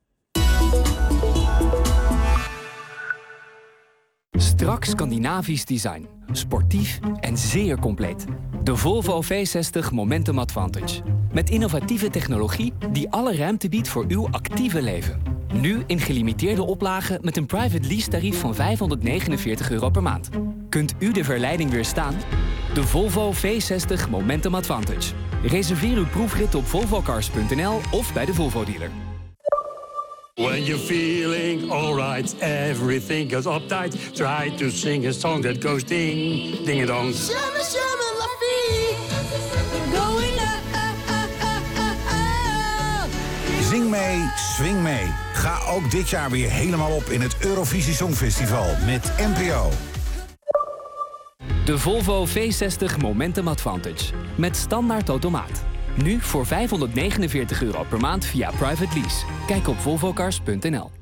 Strak Scandinavisch design. Sportief en zeer compleet. De Volvo V zestig Momentum Advantage. Met innovatieve technologie die alle ruimte biedt voor uw actieve leven. Nu in gelimiteerde oplagen met een private lease tarief van vijfhonderdnegenenveertig euro per maand. Kunt u de verleiding weerstaan? De Volvo V zestig Momentum Advantage. Reserveer uw proefrit op volvo cars punt n l of bij de Volvo dealer. When you're feeling alright, everything goes uptight. Try to sing a song that goes ding, ding a dong. Shimmy, shimmy, la fee. Going up, up, up, up, up, up. Zing mee, swing mee. Ga ook dit jaar weer helemaal op in het Eurovisie Songfestival met N P O. De Volvo V zestig Momentum Advantage. Met standaard automaat. Nu voor vijfhonderdnegenenveertig euro per maand via private lease. Kijk op volvo cars punt n l.